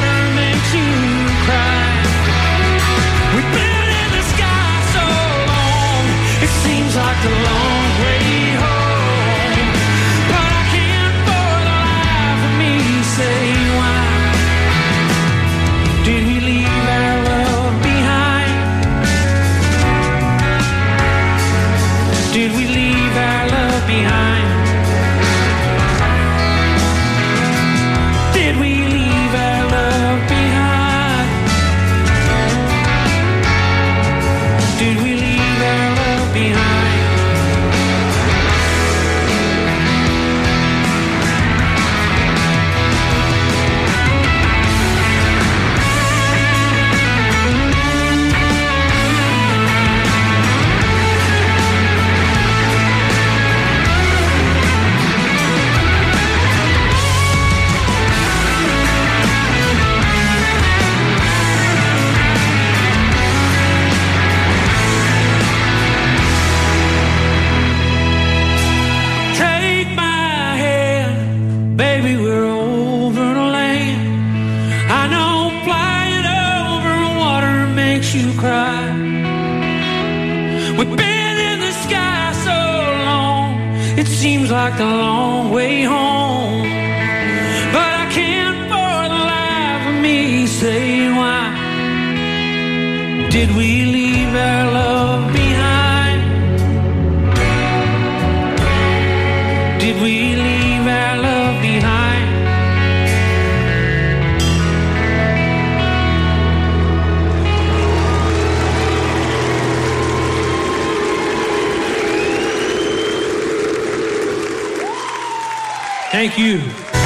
makes you cry. We've been in the sky so long, it seems like a long way home. But I can't for the life of me say why did we leave our love behind? Did we leave our love behind? Thank you.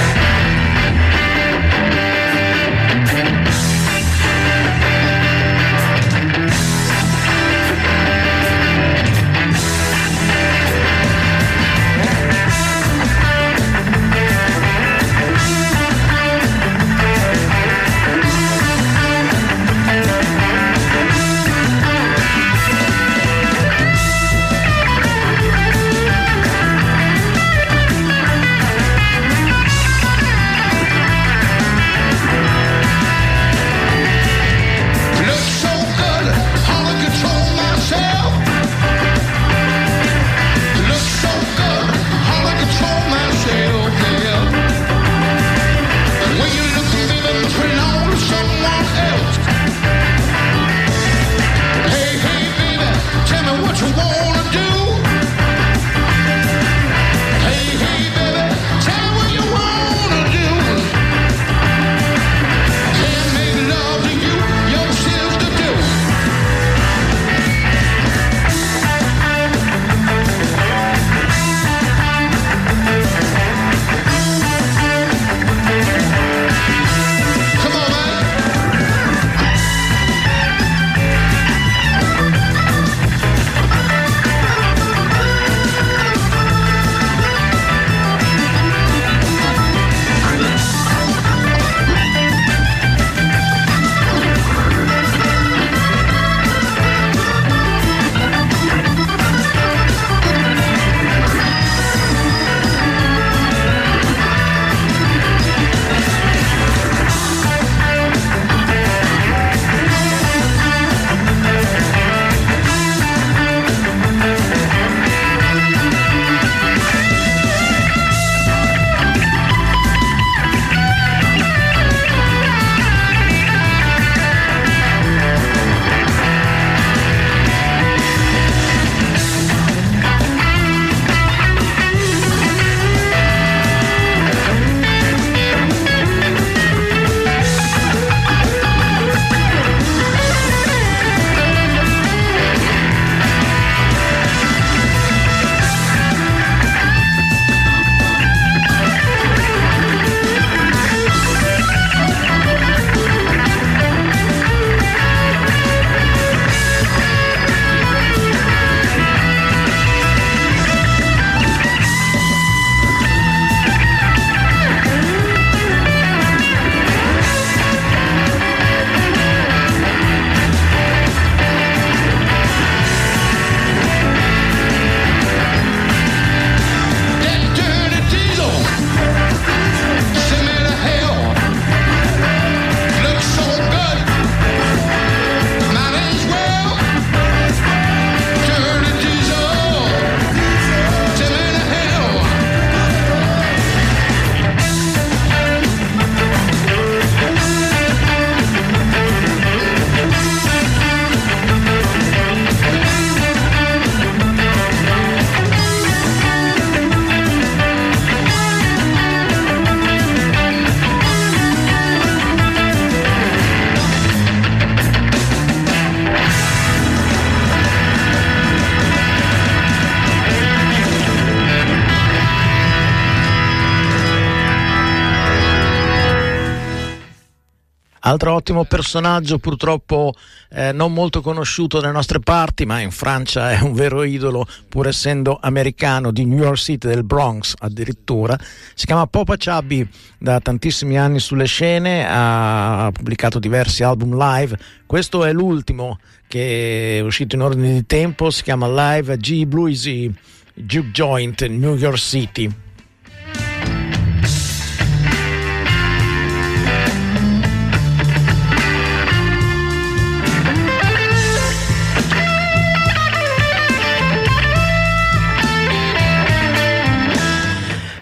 Altro ottimo personaggio, purtroppo non molto conosciuto dalle nostre parti, ma in Francia è un vero idolo, pur essendo americano, di New York City, del Bronx addirittura. Si chiama Popa Chubby, da tantissimi anni sulle scene, ha pubblicato diversi album live. Questo è l'ultimo che è uscito in ordine di tempo, si chiama Live G Bluesy Juke Joint, New York City.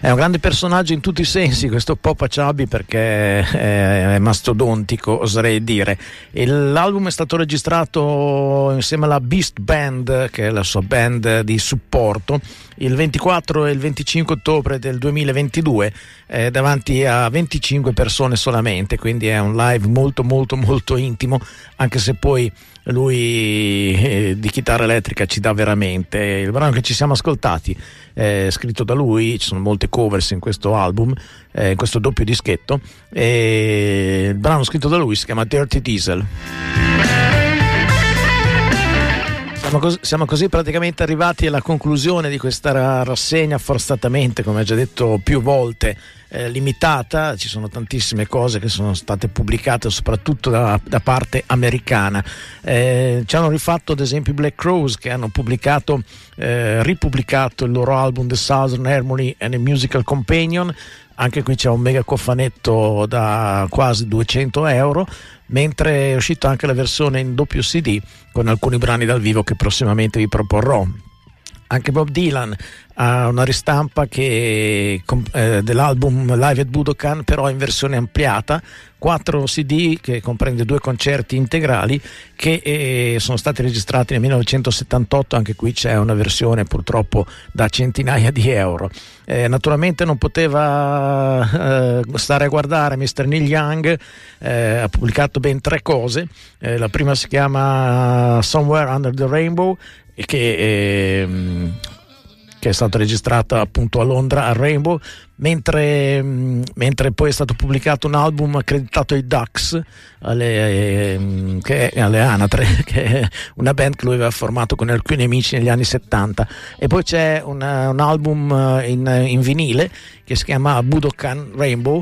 È un grande personaggio in tutti i sensi questo Papa Chubby, perché è mastodontico, oserei dire. L'album è stato registrato insieme alla Beast Band, che è la sua band di supporto, il 24 e il 25 ottobre del 2022 davanti a 25 persone solamente, quindi è un live molto molto molto intimo, anche se poi lui di chitarra elettrica ci dà veramente. Il brano che ci siamo ascoltati è scritto da lui, ci sono molte covers in questo album, in questo doppio dischetto, e il brano scritto da lui si chiama Dirty Diesel. Siamo così praticamente arrivati alla conclusione di questa rassegna, forzatamente, come ho già detto più volte, limitata. Ci sono tantissime cose che sono state pubblicate soprattutto da parte americana. Ci hanno rifatto ad esempio i Black Crowes, che hanno ripubblicato il loro album The Southern Harmony and a Musical Companion. Anche qui c'è un mega cofanetto da quasi 200 euro, mentre è uscita anche la versione in doppio CD con alcuni brani dal vivo che prossimamente vi proporrò. Anche Bob Dylan ha una ristampa dell'album Live at Budokan, però in versione ampliata, 4 CD che comprende 2 concerti integrali che sono stati registrati nel 1978. Anche qui c'è una versione purtroppo da centinaia di euro. Naturalmente non poteva stare a guardare Mr. Neil Young. Ha pubblicato ben 3 cose. La prima si chiama Somewhere Under the Rainbow, che è stata registrata appunto a Londra al Rainbow, mentre poi è stato pubblicato un album accreditato ai Ducks, alle Anatre, che è una band che lui aveva formato con alcuni amici negli anni 70. E poi c'è un album in vinile che si chiama Budokan Rainbow,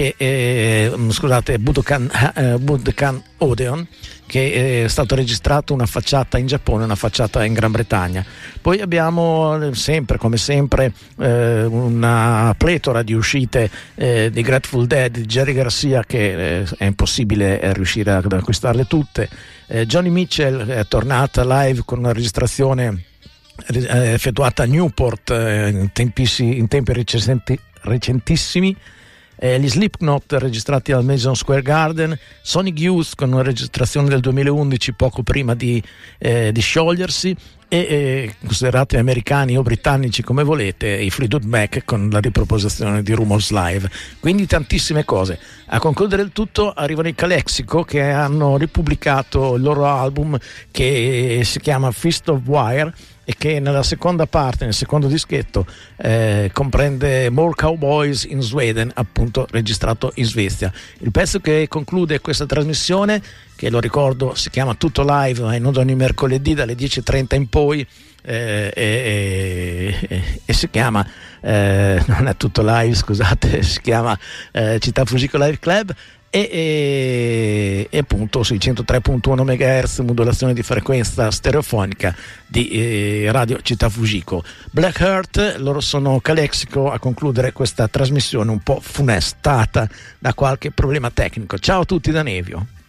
Budokan Odeon, che è stato registrato una facciata in Giappone e una facciata in Gran Bretagna. Poi abbiamo sempre, come sempre, una pletora di uscite di Grateful Dead, di Jerry Garcia, che è impossibile riuscire ad acquistarle tutte. Johnny Mitchell è tornata live con una registrazione effettuata a Newport in tempi recentissimi. Gli Slipknot registrati al Madison Square Garden, Sonic Youth con una registrazione del 2011 poco prima di sciogliersi, e considerati americani o britannici come volete, i Fleetwood Mac con la riproposizione di Rumors Live. Quindi tantissime cose. A concludere il tutto arrivano i Calexico, che hanno ripubblicato il loro album che si chiama Fist of Wire, e che nella seconda parte, nel secondo dischetto, comprende More Cowboys in Sweden, appunto registrato in Svezia. Il pezzo che conclude questa trasmissione, che lo ricordo si chiama Tutto Live, ma in onda ogni mercoledì dalle 10:30 in poi, e si chiama non è Tutto Live, scusate, si chiama Città Fugico Live Club, e appunto sui 103.1 MHz modulazione di frequenza stereofonica di Radio Città Fugico. Black Heart, loro sono Calexico, a concludere questa trasmissione un po' funestata da qualche problema tecnico. Ciao a tutti da Nevio.